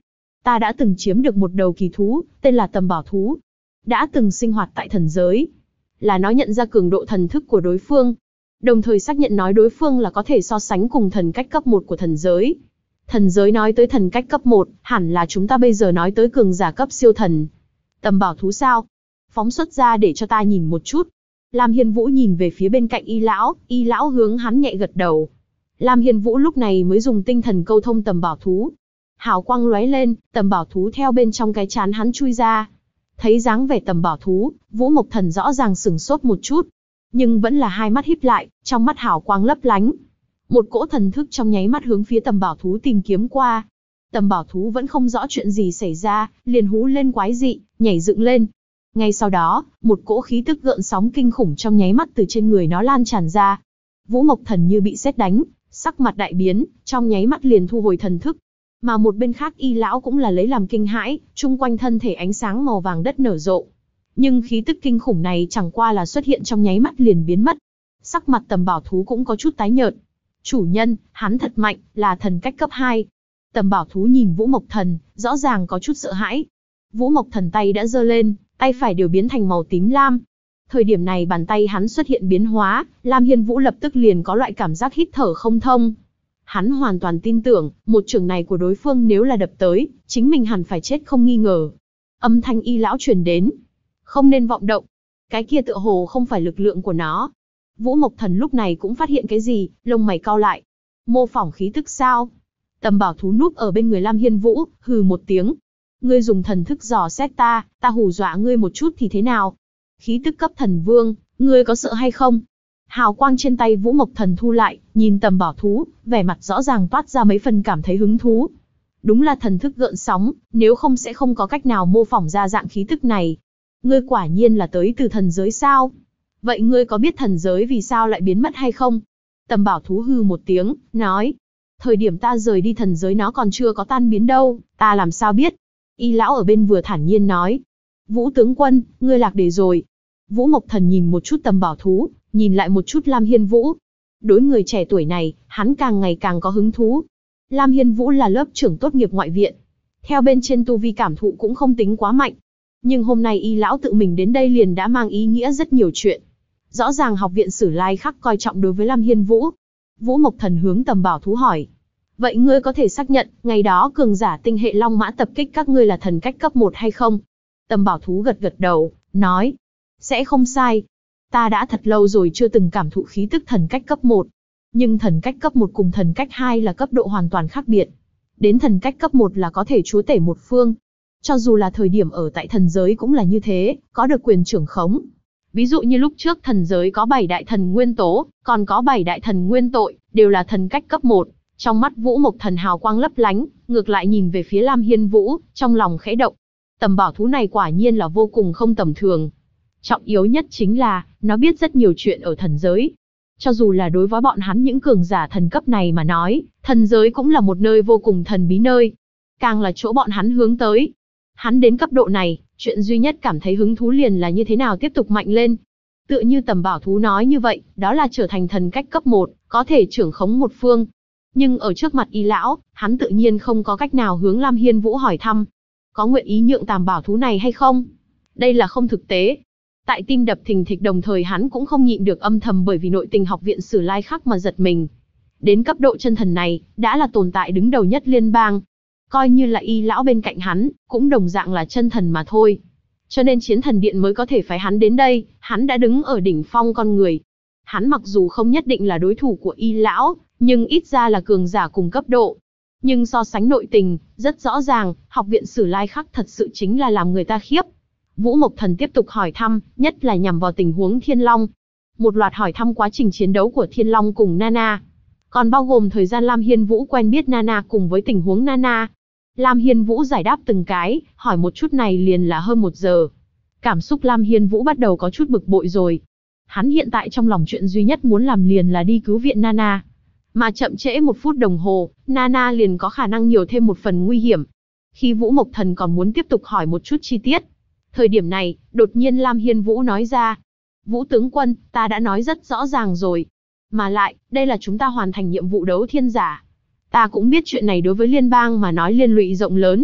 Speaker 1: Ta đã từng chiếm được một đầu kỳ thú, tên là Tầm Bảo Thú. Đã từng sinh hoạt tại thần giới. Là nó nhận ra cường độ thần thức của đối phương. Đồng thời xác nhận nói đối phương là có thể so sánh cùng thần cách cấp 1 của thần giới. Thần giới nói tới thần cách cấp 1, hẳn là chúng ta bây giờ nói tới cường giả cấp siêu thần. Tầm Bảo Thú sao? Phóng xuất ra để cho ta nhìn một chút. Lam Hiên Vũ nhìn về phía bên cạnh Y lão hướng hắn nhẹ gật đầu. Lam Hiên Vũ lúc này mới dùng tinh thần câu thông Tầm Bảo Thú. Hào quang lóe lên, Tầm Bảo Thú theo bên trong cái trán hắn chui ra. Thấy dáng vẻ Tầm Bảo Thú, Vũ Mộc Thần rõ ràng sửng sốt một chút. Nhưng vẫn là hai mắt híp lại, trong mắt hào quang lấp lánh. Một cỗ thần thức trong nháy mắt hướng phía Tầm Bảo Thú tìm kiếm qua. Tầm Bảo Thú vẫn không rõ chuyện gì xảy ra, liền hú lên quái dị, nhảy dựng lên. Ngay sau đó, một cỗ khí tức gợn sóng kinh khủng trong nháy mắt từ trên người nó lan tràn ra. Vũ Mộc Thần như bị sét đánh, sắc mặt đại biến, trong nháy mắt liền thu hồi thần thức. Mà một bên khác Y lão cũng là lấy làm kinh hãi, chung quanh thân thể ánh sáng màu vàng đất nở rộ. Nhưng khí tức kinh khủng này chẳng qua là xuất hiện trong nháy mắt liền biến mất. Sắc mặt Tầm Bảo Thú cũng có chút tái nhợt. Chủ nhân, hắn thật mạnh, là thần cách cấp 2. Tầm Bảo Thú nhìn Vũ Mộc Thần, rõ ràng có chút sợ hãi. Vũ Mộc Thần tay đã giơ lên, tay phải đều biến thành màu tím lam. Thời điểm này bàn tay hắn xuất hiện biến hóa, Lam Hiên Vũ lập tức liền có loại cảm giác hít thở không thông. Hắn hoàn toàn tin tưởng, một chưởng này của đối phương nếu là đập tới, chính mình hẳn phải chết không nghi ngờ. Âm thanh Y lão truyền đến. Không nên vọng động. Cái kia tựa hồ không phải lực lượng của nó. Vũ Mộc Thần lúc này cũng phát hiện cái gì, lông mày cau lại. Mô phỏng khí tức sao? Tầm Bảo Thú núp ở bên người Lam Hiên Vũ, hừ một tiếng. Ngươi dùng thần thức dò xét ta hù dọa ngươi một chút thì thế nào? Khí tức cấp thần vương, ngươi có sợ hay không? Hào quang trên tay Vũ Mộc Thần thu lại, nhìn Tầm Bảo Thú, vẻ mặt rõ ràng toát ra mấy phần cảm thấy hứng thú. Đúng là thần thức gợn sóng, nếu không sẽ không có cách nào mô phỏng ra dạng khí tức này. Ngươi quả nhiên là tới từ thần giới sao? Vậy ngươi có biết thần giới vì sao lại biến mất hay không? Tầm Bảo Thú hừ một tiếng, nói. Thời điểm ta rời đi thần giới nó còn chưa có tan biến đâu, ta làm sao biết? Y lão ở bên vừa thản nhiên nói. Vũ tướng quân, ngươi lạc đề rồi. Vũ Mộc Thần nhìn một chút Tầm Bảo Thú, nhìn lại một chút Lam Hiên Vũ. Đối người trẻ tuổi này, hắn càng ngày càng có hứng thú. Lam Hiên Vũ là lớp trưởng tốt nghiệp ngoại viện. Theo bên trên tu vi cảm thụ cũng không tính quá mạnh. Nhưng hôm nay Y lão tự mình đến đây liền đã mang ý nghĩa rất nhiều chuyện. Rõ ràng học viện Sử Lai Khắc coi trọng đối với Lam Hiên Vũ. Vũ Mộc Thần hướng Tầm Bảo Thú hỏi. Vậy ngươi có thể xác nhận, ngày đó cường giả tinh hệ Long Mã tập kích các ngươi là thần cách cấp 1 hay không? Tầm Bảo Thú gật gật đầu, nói. Sẽ không sai. Ta đã thật lâu rồi chưa từng cảm thụ khí tức thần cách cấp 1. Nhưng thần cách cấp 1 cùng thần cách 2 là cấp độ hoàn toàn khác biệt. Đến thần cách cấp 1 là có thể chúa tể một phương. Cho dù là thời điểm ở tại thần giới cũng là như thế, có được quyền trưởng khống. Ví dụ như lúc trước thần giới có 7 đại thần nguyên tố, còn có 7 đại thần nguyên tội, đều là thần cách cấp 1. Trong mắt Vũ Mộc Thần hào quang lấp lánh, ngược lại nhìn về phía Lam Hiên Vũ, trong lòng khẽ động. Tầm Bảo Thú này quả nhiên là vô cùng không tầm thường. Trọng yếu nhất chính là, nó biết rất nhiều chuyện ở thần giới. Cho dù là đối với bọn hắn những cường giả thần cấp này mà nói, thần giới cũng là một nơi vô cùng thần bí nơi. Càng là chỗ bọn hắn hướng tới. Hắn đến cấp độ này, chuyện duy nhất cảm thấy hứng thú liền là như thế nào tiếp tục mạnh lên. Tựa như Tầm Bảo Thú nói như vậy, đó là trở thành thần cách cấp 1, có thể trưởng khống một phương. Nhưng ở trước mặt Y lão, hắn tự nhiên không có cách nào hướng Lam Hiên Vũ hỏi thăm. Có nguyện ý nhượng Tầm Bảo Thú này hay không? Đây là không thực tế. Tại tim đập thình thịch đồng thời hắn cũng không nhịn được âm thầm bởi vì nội tình học viện Sử Lai Khắc mà giật mình. Đến cấp độ chân thần này, đã là tồn tại đứng đầu nhất liên bang. Coi như là Y lão bên cạnh hắn, cũng đồng dạng là chân thần mà thôi. Cho nên Chiến Thần Điện mới có thể phái hắn đến đây, hắn đã đứng ở đỉnh phong con người. Hắn mặc dù không nhất định là đối thủ của Y lão, nhưng ít ra là cường giả cùng cấp độ. Nhưng so sánh nội tình, rất rõ ràng, học viện Sử Lai Khắc thật sự chính là làm người ta khiếp. Vũ Mộc Thần tiếp tục hỏi thăm, nhất là nhằm vào tình huống Thiên Long. Một loạt hỏi thăm quá trình chiến đấu của Thiên Long cùng Nana. Còn bao gồm thời gian Lam Hiên Vũ quen biết Nana cùng với tình huống Nana. Lam Hiên Vũ giải đáp từng cái, hỏi một chút này liền là hơn 1 giờ. Cảm xúc Lam Hiên Vũ bắt đầu có chút bực bội rồi. Hắn hiện tại trong lòng chuyện duy nhất muốn làm liền là đi cứu viện Nana. Mà chậm trễ 1 phút đồng hồ, Nana liền có khả năng nhiều thêm một phần nguy hiểm. Khi Vũ Mộc Thần còn muốn tiếp tục hỏi một chút chi tiết. Thời điểm này, đột nhiên Lam Hiên Vũ nói ra. Vũ tướng quân, ta đã nói rất rõ ràng rồi. Mà lại, đây là chúng ta hoàn thành nhiệm vụ đấu thiên giả. Ta cũng biết chuyện này đối với liên bang mà nói liên lụy rộng lớn.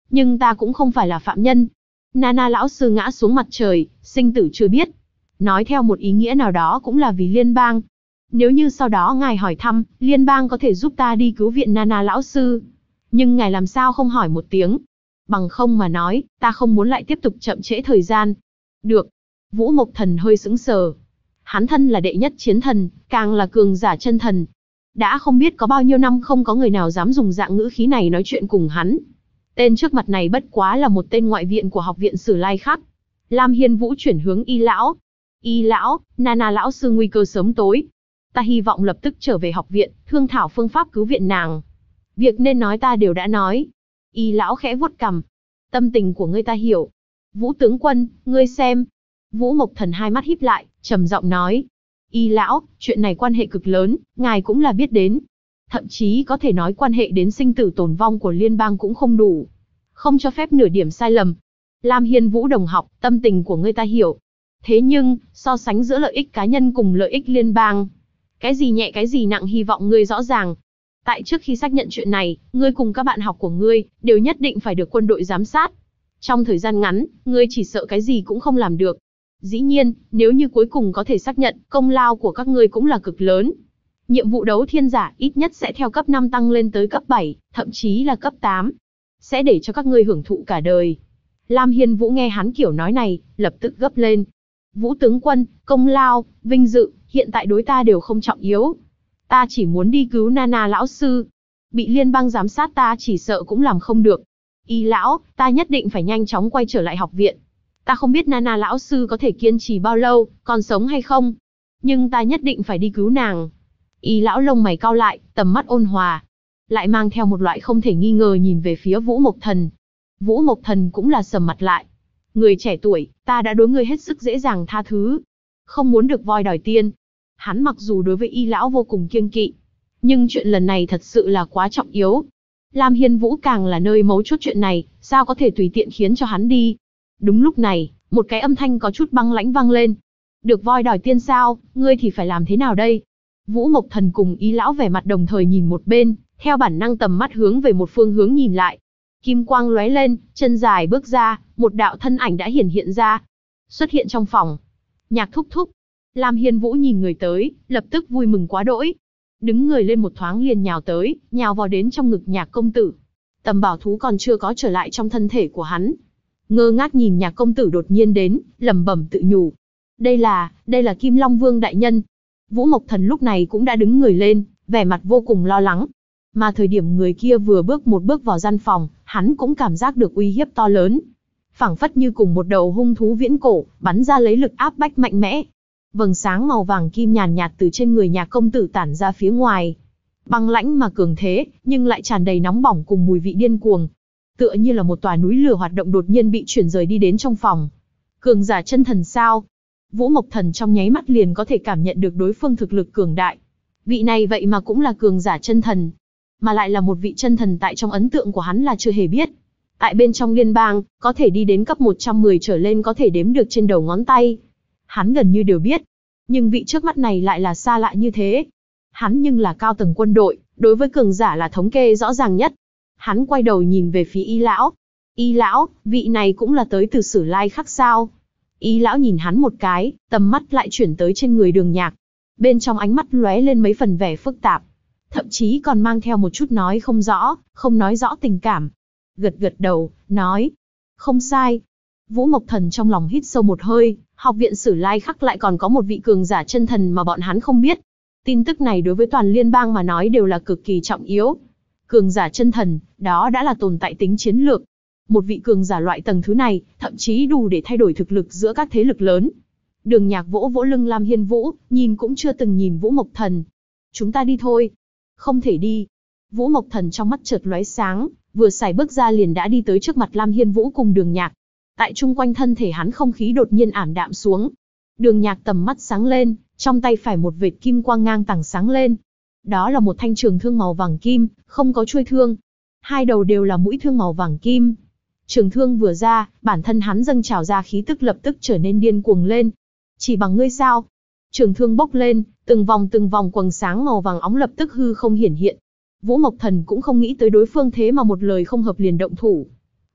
Speaker 1: Nhưng ta cũng không phải là phạm nhân. Nana lão sư ngã xuống mặt trời, sinh tử chưa biết. Nói theo một ý nghĩa nào đó cũng là vì liên bang. Nếu như sau đó ngài hỏi thăm, liên bang có thể giúp ta đi cứu viện Nana lão sư. Nhưng ngài làm sao không hỏi một tiếng? Bằng không mà nói, ta không muốn lại tiếp tục chậm trễ thời gian. Được. Vũ Mộc Thần hơi sững sờ. Hắn thân là đệ nhất chiến thần, càng là cường giả chân thần. Đã không biết có bao nhiêu năm không có người nào dám dùng dạng ngữ khí này nói chuyện cùng hắn. Tên trước mặt này bất quá là một tên ngoại viện của học viện Sử Lai Khắc. Lam Hiên Vũ chuyển hướng Y lão. Y lão, Nana lão sư nguy cơ sớm tối. Ta hy vọng lập tức trở về học viện, thương thảo phương pháp cứu viện nàng. Việc nên nói ta đều đã nói. Y lão khẽ vuốt cằm. Tâm tình của ngươi ta hiểu. Vũ tướng quân, ngươi xem. Vũ Mộc Thần hai mắt híp lại, trầm giọng nói. Y lão, chuyện này quan hệ cực lớn, ngài cũng là biết đến. Thậm chí có thể nói quan hệ đến sinh tử tồn vong của liên bang cũng không đủ. Không cho phép nửa điểm sai lầm. Lam Hiên Vũ đồng học, tâm tình của ngươi ta hiểu. Thế nhưng, so sánh giữa lợi ích cá nhân cùng lợi ích liên bang. Cái gì nhẹ cái gì nặng hy vọng ngươi rõ ràng. Tại trước khi xác nhận chuyện này, ngươi cùng các bạn học của ngươi, đều nhất định phải được quân đội giám sát. Trong thời gian ngắn, ngươi chỉ sợ cái gì cũng không làm được. Dĩ nhiên, nếu như cuối cùng có thể xác nhận, công lao của các ngươi cũng là cực lớn. Nhiệm vụ đấu thiên giả ít nhất sẽ theo cấp 5 tăng lên tới cấp 7, thậm chí là cấp 8. Sẽ để cho các ngươi hưởng thụ cả đời. Lam Hiên Vũ nghe hắn kiểu nói này, lập tức gấp lên. Vũ tướng quân, công lao, vinh dự, hiện tại đối ta đều không trọng yếu. Ta chỉ muốn đi cứu Nana lão sư. Bị liên bang giám sát ta chỉ sợ cũng làm không được. Y lão, ta nhất định phải nhanh chóng quay trở lại học viện. Ta không biết Nana lão sư có thể kiên trì bao lâu, còn sống hay không. Nhưng ta nhất định phải đi cứu nàng. Y lão lông mày cau lại, tầm mắt ôn hòa. Lại mang theo một loại không thể nghi ngờ nhìn về phía Vũ Mộc Thần. Vũ Mộc Thần cũng là sầm mặt lại. Người trẻ tuổi, ta đã đối ngươi hết sức dễ dàng tha thứ. Không muốn được voi đòi tiên. Hắn mặc dù đối với Y lão vô cùng kiêng kỵ. Nhưng chuyện lần này thật sự là quá trọng yếu. Lam Hiên Vũ càng là nơi mấu chốt chuyện này, sao có thể tùy tiện khiến cho hắn đi. Đúng lúc này, một cái âm thanh có chút băng lãnh vang lên. Được voi đòi tiên sao, ngươi thì phải làm thế nào đây? Vũ Mộc Thần cùng Y lão vẻ mặt đồng thời nhìn một bên, theo bản năng tầm mắt hướng về một phương hướng nhìn lại. Kim quang lóe lên, chân dài bước ra, một đạo thân ảnh đã hiện ra. Xuất hiện trong phòng. Nhạc thúc thúc. Lam Hiên Vũ nhìn người tới, lập tức vui mừng quá đỗi. Đứng người lên một thoáng liền nhào tới, nhào vào đến trong ngực Nhạc công tử. Tầm bảo thú còn chưa có trở lại trong thân thể của hắn. Ngơ ngác nhìn Nhạc công tử đột nhiên đến, lẩm bẩm tự nhủ. Đây là Kim Long Vương đại nhân. Vũ Mộc Thần lúc này cũng đã đứng người lên, vẻ mặt vô cùng lo lắng. Mà thời điểm người kia vừa bước một bước vào gian phòng, hắn cũng cảm giác được uy hiếp to lớn. Phảng phất như cùng một đầu hung thú viễn cổ, bắn ra lấy lực áp bách mạnh mẽ. Vầng sáng màu vàng kim nhàn nhạt từ trên người Nhạc công tử tản ra phía ngoài. Băng lãnh mà cường thế, nhưng lại tràn đầy nóng bỏng cùng mùi vị điên cuồng. Tựa như là một tòa núi lửa hoạt động đột nhiên bị chuyển rời đi đến trong phòng. Cường giả chân thần sao? Vũ Mộc Thần trong nháy mắt liền có thể cảm nhận được đối phương thực lực cường đại. Vị này vậy mà cũng là cường giả chân thần. Mà lại là một vị chân thần tại trong ấn tượng của hắn là chưa hề biết. Tại bên trong liên bang, có thể đi đến cấp 110 trở lên có thể đếm được trên đầu ngón tay. Hắn gần như đều biết. Nhưng vị trước mắt này lại là xa lạ như thế. Hắn nhưng là cao tầng quân đội, đối với cường giả là thống kê rõ ràng nhất. Hắn quay đầu nhìn về phía Y lão. Y lão, vị này cũng là tới từ Sử Lai Khắc sao? Y lão nhìn hắn một cái, tầm mắt lại chuyển tới trên người Đường Nhạc. Bên trong ánh mắt lóe lên mấy phần vẻ phức tạp. Thậm chí còn mang theo một chút nói không rõ, không nói rõ tình cảm. Gật gật đầu, nói. Không sai. Vũ Mộc Thần trong lòng hít sâu một hơi, học viện Sử Lai Khắc lại còn có một vị cường giả chân thần mà bọn hắn không biết. Tin tức này đối với toàn liên bang mà nói đều là cực kỳ trọng yếu. Cường giả chân thần, đó đã là tồn tại tính chiến lược. Một vị cường giả loại tầng thứ này, thậm chí đủ để thay đổi thực lực giữa các thế lực lớn. Đường Nhạc vỗ vỗ lưng Lam Hiên Vũ, nhìn cũng chưa từng nhìn Vũ Mộc Thần. Chúng ta đi thôi. Không thể đi. Vũ Mộc Thần trong mắt chợt lóe sáng, vừa xài bước ra liền đã đi tới trước mặt Lam Hiên Vũ cùng Đường Nhạc. Tại chung quanh thân thể hắn không khí đột nhiên ảm đạm xuống. Đường Nhạc tầm mắt sáng lên, trong tay phải một vệt kim quang ngang tàng sáng lên. Đó là một thanh trường thương màu vàng kim, không có chuôi thương. Hai đầu đều là mũi thương màu vàng kim. Trường thương vừa ra, bản thân hắn dâng trào ra khí tức lập tức trở nên điên cuồng lên. Chỉ bằng ngươi sao? Trường thương bốc lên, từng vòng quầng sáng màu vàng óng lập tức hư không hiển hiện. Vũ Mộc Thần cũng không nghĩ tới đối phương thế mà một lời không hợp liền động thủ.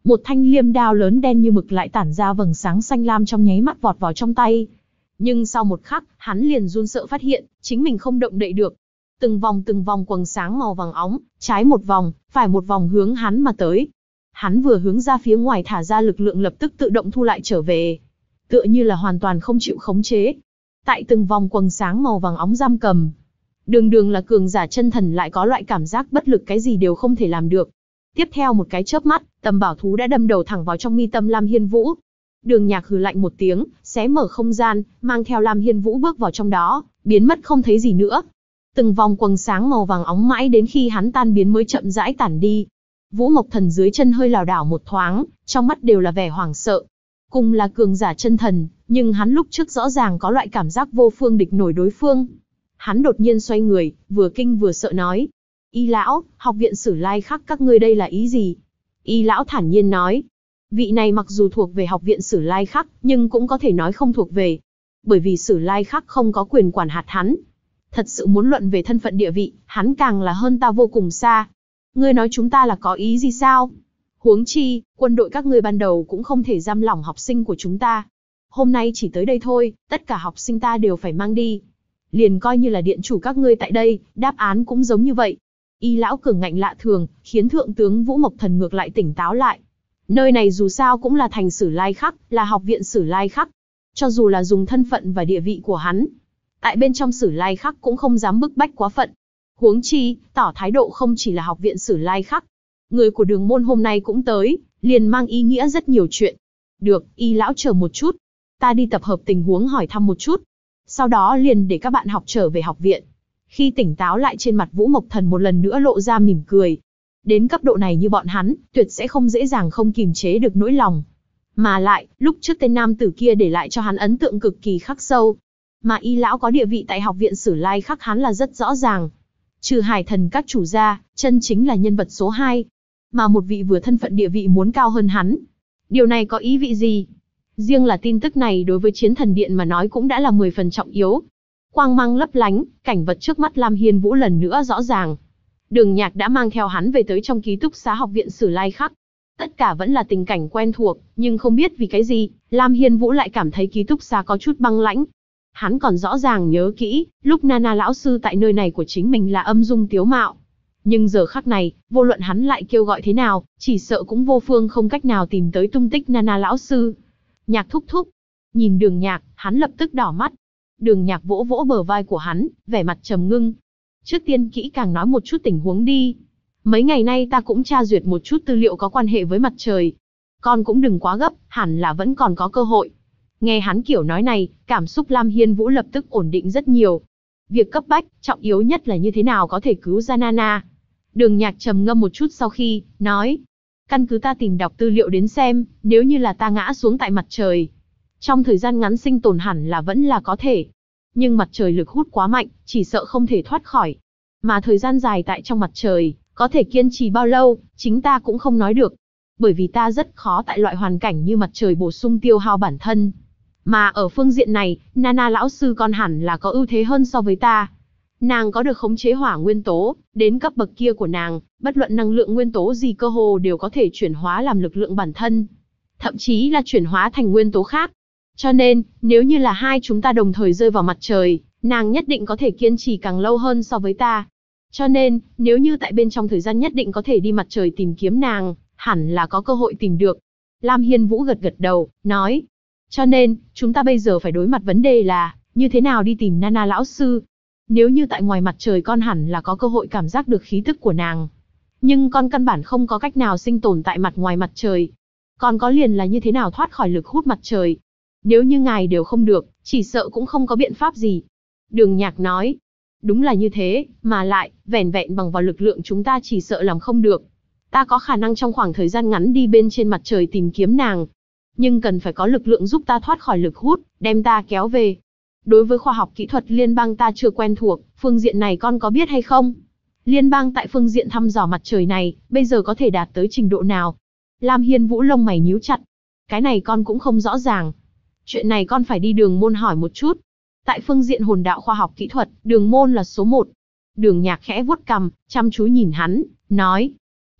Speaker 1: Một thanh liêm đao lớn đen như mực lại tản ra vầng sáng xanh lam trong nháy mắt vọt vào trong tay. Nhưng sau một khắc, hắn liền run sợ phát hiện, chính mình không động đậy được. Từng vòng quầng sáng màu vàng óng, trái một vòng, phải một vòng hướng hắn mà tới. Hắn vừa hướng ra phía ngoài thả ra lực lượng lập tức tự động thu lại trở về. Tựa như là hoàn toàn không chịu khống chế. Tại từng vòng quầng sáng màu vàng óng giam cầm. Đường là cường giả chân thần lại có loại cảm giác bất lực, cái gì đều không thể làm được. Tiếp theo một cái chớp mắt, tầm bảo thú đã đâm đầu thẳng vào trong mi tâm Lam Hiên Vũ. Đường Nhạc hừ lạnh một tiếng, xé mở không gian, mang theo Lam Hiên Vũ bước vào trong đó, biến mất không thấy gì nữa. Từng vòng quầng sáng màu vàng óng mãi đến khi hắn tan biến mới chậm rãi tản đi. Vũ Mộc Thần dưới chân hơi lảo đảo một thoáng, trong mắt đều là vẻ hoảng sợ. Cùng là cường giả chân thần, nhưng hắn lúc trước rõ ràng có loại cảm giác vô phương địch nổi đối phương. Hắn đột nhiên xoay người, vừa kinh vừa sợ nói: Y lão, học viện Sử Lai Khắc các ngươi đây là ý gì? Y lão thản nhiên nói: vị này mặc dù thuộc về học viện Sử Lai Khắc, nhưng cũng có thể nói không thuộc về. Bởi vì Sử Lai Khắc không có quyền quản hạt hắn. Thật sự muốn luận về thân phận địa vị, hắn càng là hơn ta vô cùng xa. Ngươi nói chúng ta là có ý gì sao? Huống chi, quân đội các ngươi ban đầu cũng không thể giam lỏng học sinh của chúng ta. Hôm nay chỉ tới đây thôi, tất cả học sinh ta đều phải mang đi. Liền coi như là điện chủ các ngươi tại đây, đáp án cũng giống như vậy. Y lão cường ngạnh lạ thường, khiến thượng tướng Vũ Mộc Thần ngược lại tỉnh táo lại. Nơi này dù sao cũng là thành Sử Lai Khắc, là học viện Sử Lai Khắc. Cho dù là dùng thân phận và địa vị của hắn, tại bên trong Sử Lai Khắc cũng không dám bức bách quá phận. Huống chi, tỏ thái độ không chỉ là học viện Sử Lai Khắc. Người của Đường môn hôm nay cũng tới, liền mang ý nghĩa rất nhiều chuyện. Được, Y lão chờ một chút. Ta đi tập hợp tình huống hỏi thăm một chút. Sau đó liền để các bạn học trở về học viện. Khi tỉnh táo lại, trên mặt Vũ Mộc Thần một lần nữa lộ ra mỉm cười. Đến cấp độ này như bọn hắn, tuyệt sẽ không dễ dàng không kìm chế được nỗi lòng. Mà lại, lúc trước tên nam tử kia để lại cho hắn ấn tượng cực kỳ khắc sâu. Mà Y lão có địa vị tại học viện Sử Lai Khắc hắn là rất rõ ràng. Trừ Hải Thần các chủ gia, chân chính là nhân vật số 2. Mà một vị vừa thân phận địa vị muốn cao hơn hắn. Điều này có ý vị gì? Riêng là tin tức này đối với Chiến Thần Điện mà nói cũng đã là 10 phần trọng yếu. Quang mang lấp lánh, cảnh vật trước mắt Lam Hiên Vũ lần nữa rõ ràng. Đường Nhạc đã mang theo hắn về tới trong ký túc xá học viện Sử Lai Khắc. Tất cả vẫn là tình cảnh quen thuộc, nhưng không biết vì cái gì, Lam Hiên Vũ lại cảm thấy ký túc xá có chút băng lãnh. Hắn còn rõ ràng nhớ kỹ, lúc Nana lão sư tại nơi này của chính mình là âm dung tiếu mạo. Nhưng giờ khắc này, vô luận hắn lại kêu gọi thế nào, chỉ sợ cũng vô phương không cách nào tìm tới tung tích Nana lão sư. Nhạc thúc thúc. Nhìn Đường Nhạc, hắn lập tức đỏ mắt. Đường Nhạc vỗ vỗ bờ vai của hắn, vẻ mặt trầm ngưng. Trước tiên kỹ càng nói một chút tình huống đi. Mấy ngày nay ta cũng tra duyệt một chút tư liệu có quan hệ với mặt trời. Con cũng đừng quá gấp, hẳn là vẫn còn có cơ hội. Nghe hắn kiểu nói này, cảm xúc Lam Hiên Vũ lập tức ổn định rất nhiều. Việc cấp bách, trọng yếu nhất là như thế nào có thể cứu ra Nana. Đường Nhạc trầm ngâm một chút sau khi, nói. Căn cứ ta tìm đọc tư liệu đến xem, nếu như là ta ngã xuống tại mặt trời, trong thời gian ngắn sinh tồn hẳn là vẫn là có thể. Nhưng mặt trời lực hút quá mạnh, chỉ sợ không thể thoát khỏi. Mà thời gian dài tại trong mặt trời, có thể kiên trì bao lâu, chính ta cũng không nói được. Bởi vì ta rất khó tại loại hoàn cảnh như mặt trời bổ sung tiêu hao bản thân. Mà ở phương diện này, Nana lão sư con hẳn là có ưu thế hơn so với ta. Nàng có được khống chế hỏa nguyên tố, đến cấp bậc kia của nàng, bất luận năng lượng nguyên tố gì cơ hồ đều có thể chuyển hóa làm lực lượng bản thân. Thậm chí là chuyển hóa thành nguyên tố khác. Cho nên, nếu như là hai chúng ta đồng thời rơi vào mặt trời, nàng nhất định có thể kiên trì càng lâu hơn so với ta. Cho nên, nếu như tại bên trong thời gian nhất định có thể đi mặt trời tìm kiếm nàng, hẳn là có cơ hội tìm được. Lam Hiên Vũ gật gật đầu, nói. Cho nên, chúng ta bây giờ phải đối mặt vấn đề là, như thế nào đi tìm Nana lão sư. Nếu như tại ngoài mặt trời con hẳn là có cơ hội cảm giác được khí tức của nàng. Nhưng con căn bản không có cách nào sinh tồn tại mặt ngoài mặt trời. Con có liền là như thế nào thoát khỏi lực hút mặt trời. Nếu như ngài đều không được, chỉ sợ cũng không có biện pháp gì. Đường Nhạc nói. Đúng là như thế, mà lại, vẻn vẹn bằng vào lực lượng chúng ta chỉ sợ làm không được. Ta có khả năng trong khoảng thời gian ngắn đi bên trên mặt trời tìm kiếm nàng. Nhưng cần phải có lực lượng giúp ta thoát khỏi lực hút, đem ta kéo về. Đối với khoa học kỹ thuật liên bang ta chưa quen thuộc, phương diện này con có biết hay không? Liên bang tại phương diện thăm dò mặt trời này, bây giờ có thể đạt tới trình độ nào? Lam Hiên Vũ lông mày nhíu chặt. Cái này con cũng không rõ ràng. Chuyện này con phải đi Đường môn hỏi một chút. Tại phương diện hồn đạo khoa học kỹ thuật, Đường môn là số 1. Đường Nhạc khẽ vuốt cằm, chăm chú nhìn hắn, nói.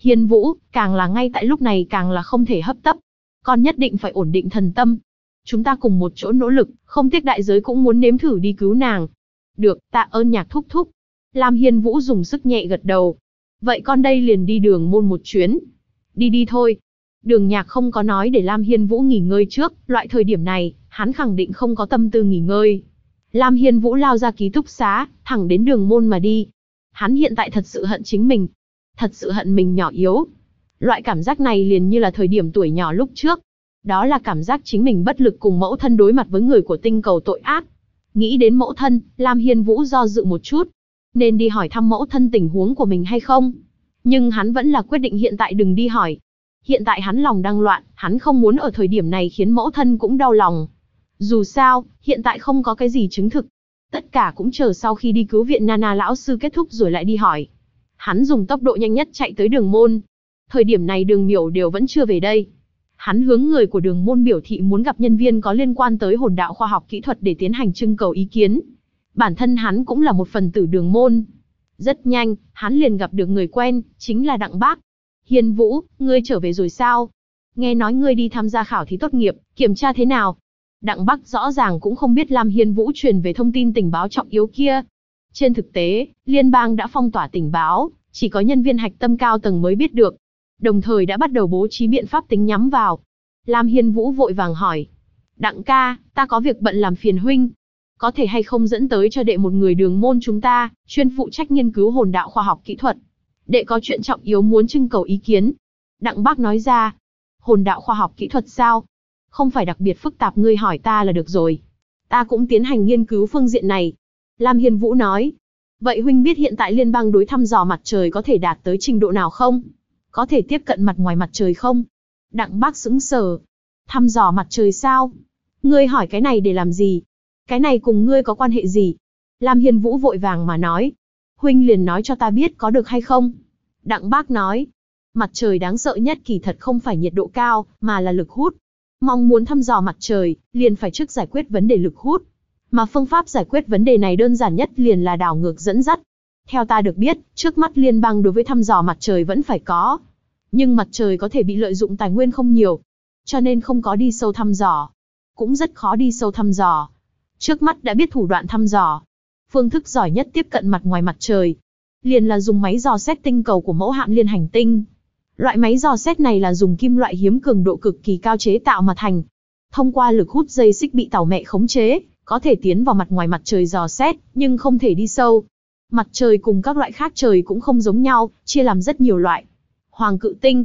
Speaker 1: Hiên Vũ, càng là ngay tại lúc này càng là không thể hấp tấp. Con nhất định phải ổn định thần tâm. Chúng ta cùng một chỗ nỗ lực, không tiếc đại giới cũng muốn nếm thử đi cứu nàng. Được, tạ ơn Nhạc thúc thúc. Lam Hiên Vũ dùng sức nhẹ gật đầu. Vậy con đây liền đi Đường môn một chuyến. Đi đi thôi. Đường Nhạc không có nói để Lam Hiên Vũ nghỉ ngơi trước, loại thời điểm này, hắn khẳng định không có tâm tư nghỉ ngơi. Lam Hiên Vũ lao ra ký túc xá, thẳng đến Đường môn mà đi. Hắn hiện tại thật sự hận chính mình. Thật sự hận mình nhỏ yếu. Loại cảm giác này liền như là thời điểm tuổi nhỏ lúc trước. Đó là cảm giác chính mình bất lực cùng mẫu thân đối mặt với người của tinh cầu tội ác. Nghĩ đến mẫu thân, Lam Hiên Vũ do dự một chút. Nên đi hỏi thăm mẫu thân tình huống của mình hay không? Nhưng hắn vẫn là quyết định hiện tại đừng đi hỏi. Hiện tại hắn lòng đang loạn, hắn không muốn ở thời điểm này khiến mẫu thân cũng đau lòng. Dù sao, hiện tại không có cái gì chứng thực. Tất cả cũng chờ sau khi đi cứu viện Nana lão sư kết thúc rồi lại đi hỏi. Hắn dùng tốc độ nhanh nhất chạy tới Đường môn. Thời điểm này Đường Miểu đều vẫn chưa về đây. Hắn hướng người của Đường môn biểu thị muốn gặp nhân viên có liên quan tới hồn đạo khoa học kỹ thuật để tiến hành trưng cầu ý kiến. Bản thân hắn cũng là một phần tử Đường môn. Rất nhanh, hắn liền gặp được người quen, chính là Đặng Bác. Hiên Vũ, ngươi trở về rồi sao? Nghe nói ngươi đi tham gia khảo thí tốt nghiệp, kiểm tra thế nào? Đặng Bác rõ ràng cũng không biết Lam Hiên Vũ truyền về thông tin tình báo trọng yếu kia. Trên thực tế, liên bang đã phong tỏa tình báo, chỉ có nhân viên hạch tâm cao tầng mới biết được. Đồng thời đã bắt đầu bố trí biện pháp tính nhắm vào. Lam Hiên Vũ vội vàng hỏi. Đặng ca, ta có việc bận làm phiền huynh. Có thể hay không dẫn tới cho đệ một người Đường môn chúng ta, chuyên phụ trách nghiên cứu hồn đạo khoa học kỹ thuật. Đệ có chuyện trọng yếu muốn trưng cầu ý kiến. Đặng Bác nói ra. Hồn đạo khoa học kỹ thuật sao? Không phải đặc biệt phức tạp, ngươi hỏi ta là được rồi. Ta cũng tiến hành nghiên cứu phương diện này. Lam Hiên Vũ nói. Vậy huynh biết hiện tại liên bang đối thăm dò mặt trời có thể đạt tới trình độ nào không? Có thể tiếp cận mặt ngoài mặt trời không? Đặng Bác sững sờ. Thăm dò mặt trời sao? Ngươi hỏi cái này để làm gì? Cái này cùng ngươi có quan hệ gì? Lam Hiên Vũ vội vàng mà nói. Huynh liền nói cho ta biết có được hay không? Đặng Bác nói. Mặt trời đáng sợ nhất kỳ thật không phải nhiệt độ cao, mà là lực hút. Mong muốn thăm dò mặt trời, liền phải trước giải quyết vấn đề lực hút. Mà phương pháp giải quyết vấn đề này đơn giản nhất liền là đảo ngược dẫn dắt. Theo ta được biết, trước mắt liên bang đối với thăm dò mặt trời vẫn phải có. Nhưng mặt trời có thể bị lợi dụng tài nguyên không nhiều. Cho nên không có đi sâu thăm dò. Cũng rất khó đi sâu thăm dò. Trước mắt đã biết thủ đoạn thăm dò. Phương thức giỏi nhất tiếp cận mặt ngoài mặt trời. Liền là dùng máy dò xét tinh cầu của mẫu hạm liên hành tinh. Loại máy dò xét này là dùng kim loại hiếm cường độ cực kỳ cao chế tạo mà thành. Thông qua lực hút dây xích bị tàu mẹ khống chế, có thể tiến vào mặt ngoài mặt trời dò xét, nhưng không thể đi sâu. Mặt trời cùng các loại khác trời cũng không giống nhau, chia làm rất nhiều loại. Hoàng cự tinh,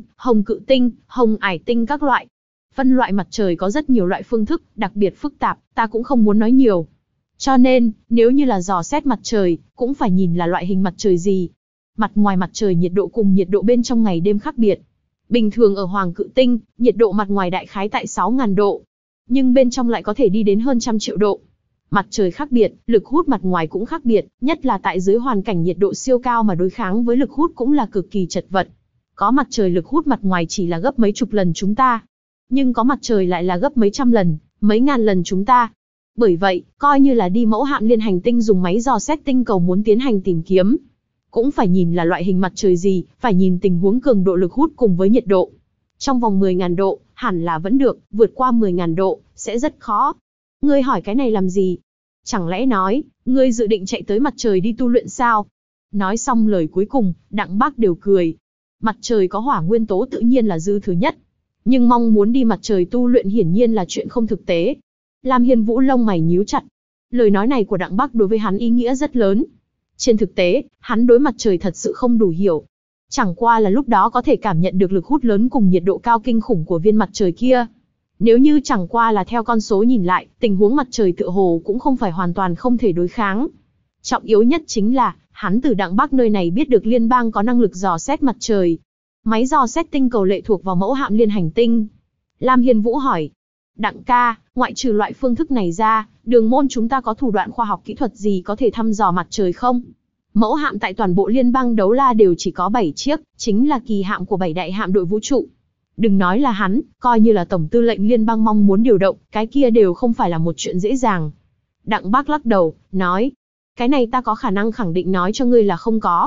Speaker 1: hồng ải tinh các loại. Phân loại mặt trời có rất nhiều loại phương thức, đặc biệt phức tạp, ta cũng không muốn nói nhiều. Cho nên, nếu như là dò xét mặt trời, cũng phải nhìn là loại hình mặt trời gì. Mặt ngoài mặt trời nhiệt độ cùng nhiệt độ bên trong ngày đêm khác biệt. Bình thường ở Hoàng cự tinh, nhiệt độ mặt ngoài đại khái tại 6.000 độ. Nhưng bên trong lại có thể đi đến hơn 100 triệu độ. Mặt trời khác biệt, lực hút mặt ngoài cũng khác biệt, nhất là tại dưới hoàn cảnh nhiệt độ siêu cao mà đối kháng với lực hút cũng là cực kỳ chật vật. Có mặt trời lực hút mặt ngoài chỉ là gấp mấy chục lần chúng ta. Nhưng có mặt trời lại là gấp mấy trăm lần, mấy ngàn lần chúng ta. Bởi vậy, coi như là đi mẫu hạm liên hành tinh dùng máy dò xét tinh cầu muốn tiến hành tìm kiếm. Cũng phải nhìn là loại hình mặt trời gì, phải nhìn tình huống cường độ lực hút cùng với nhiệt độ. Trong vòng 10.000 độ, hẳn là vẫn được, vượt qua 10.000 độ, sẽ rất khó. Ngươi hỏi cái này làm gì? Chẳng lẽ nói, ngươi dự định chạy tới mặt trời đi tu luyện sao? Nói xong lời cuối cùng, Đặng Bác đều cười. Mặt trời có hỏa nguyên tố tự nhiên là dư thừa nhất. Nhưng mong muốn đi mặt trời tu luyện hiển nhiên là chuyện không thực tế. Lam Hiên Vũ lông mày nhíu chặt. Lời nói này của Đặng Bác đối với hắn ý nghĩa rất lớn. Trên thực tế, hắn đối mặt trời thật sự không đủ hiểu. Chẳng qua là lúc đó có thể cảm nhận được lực hút lớn cùng nhiệt độ cao kinh khủng của viên mặt trời kia. Nếu như chẳng qua là theo con số nhìn lại, tình huống mặt trời tựa hồ cũng không phải hoàn toàn không thể đối kháng. Trọng yếu nhất chính là, hắn từ Đặng Bác nơi này biết được liên bang có năng lực dò xét mặt trời. Máy dò xét tinh cầu lệ thuộc vào mẫu hạm liên hành tinh. Lam Hiên Vũ hỏi. Đặng ca, ngoại trừ loại phương thức này ra, Đường môn chúng ta có thủ đoạn khoa học kỹ thuật gì có thể thăm dò mặt trời không? Mẫu hạm tại toàn bộ liên bang Đấu La đều chỉ có 7 chiếc, chính là kỳ hạm của 7 đại hạm đội vũ trụ. Đừng nói là hắn, coi như là tổng tư lệnh liên bang mong muốn điều động, cái kia đều không phải là một chuyện dễ dàng. Đặng Bác lắc đầu, nói. Cái này ta có khả năng khẳng định nói cho ngươi là không có.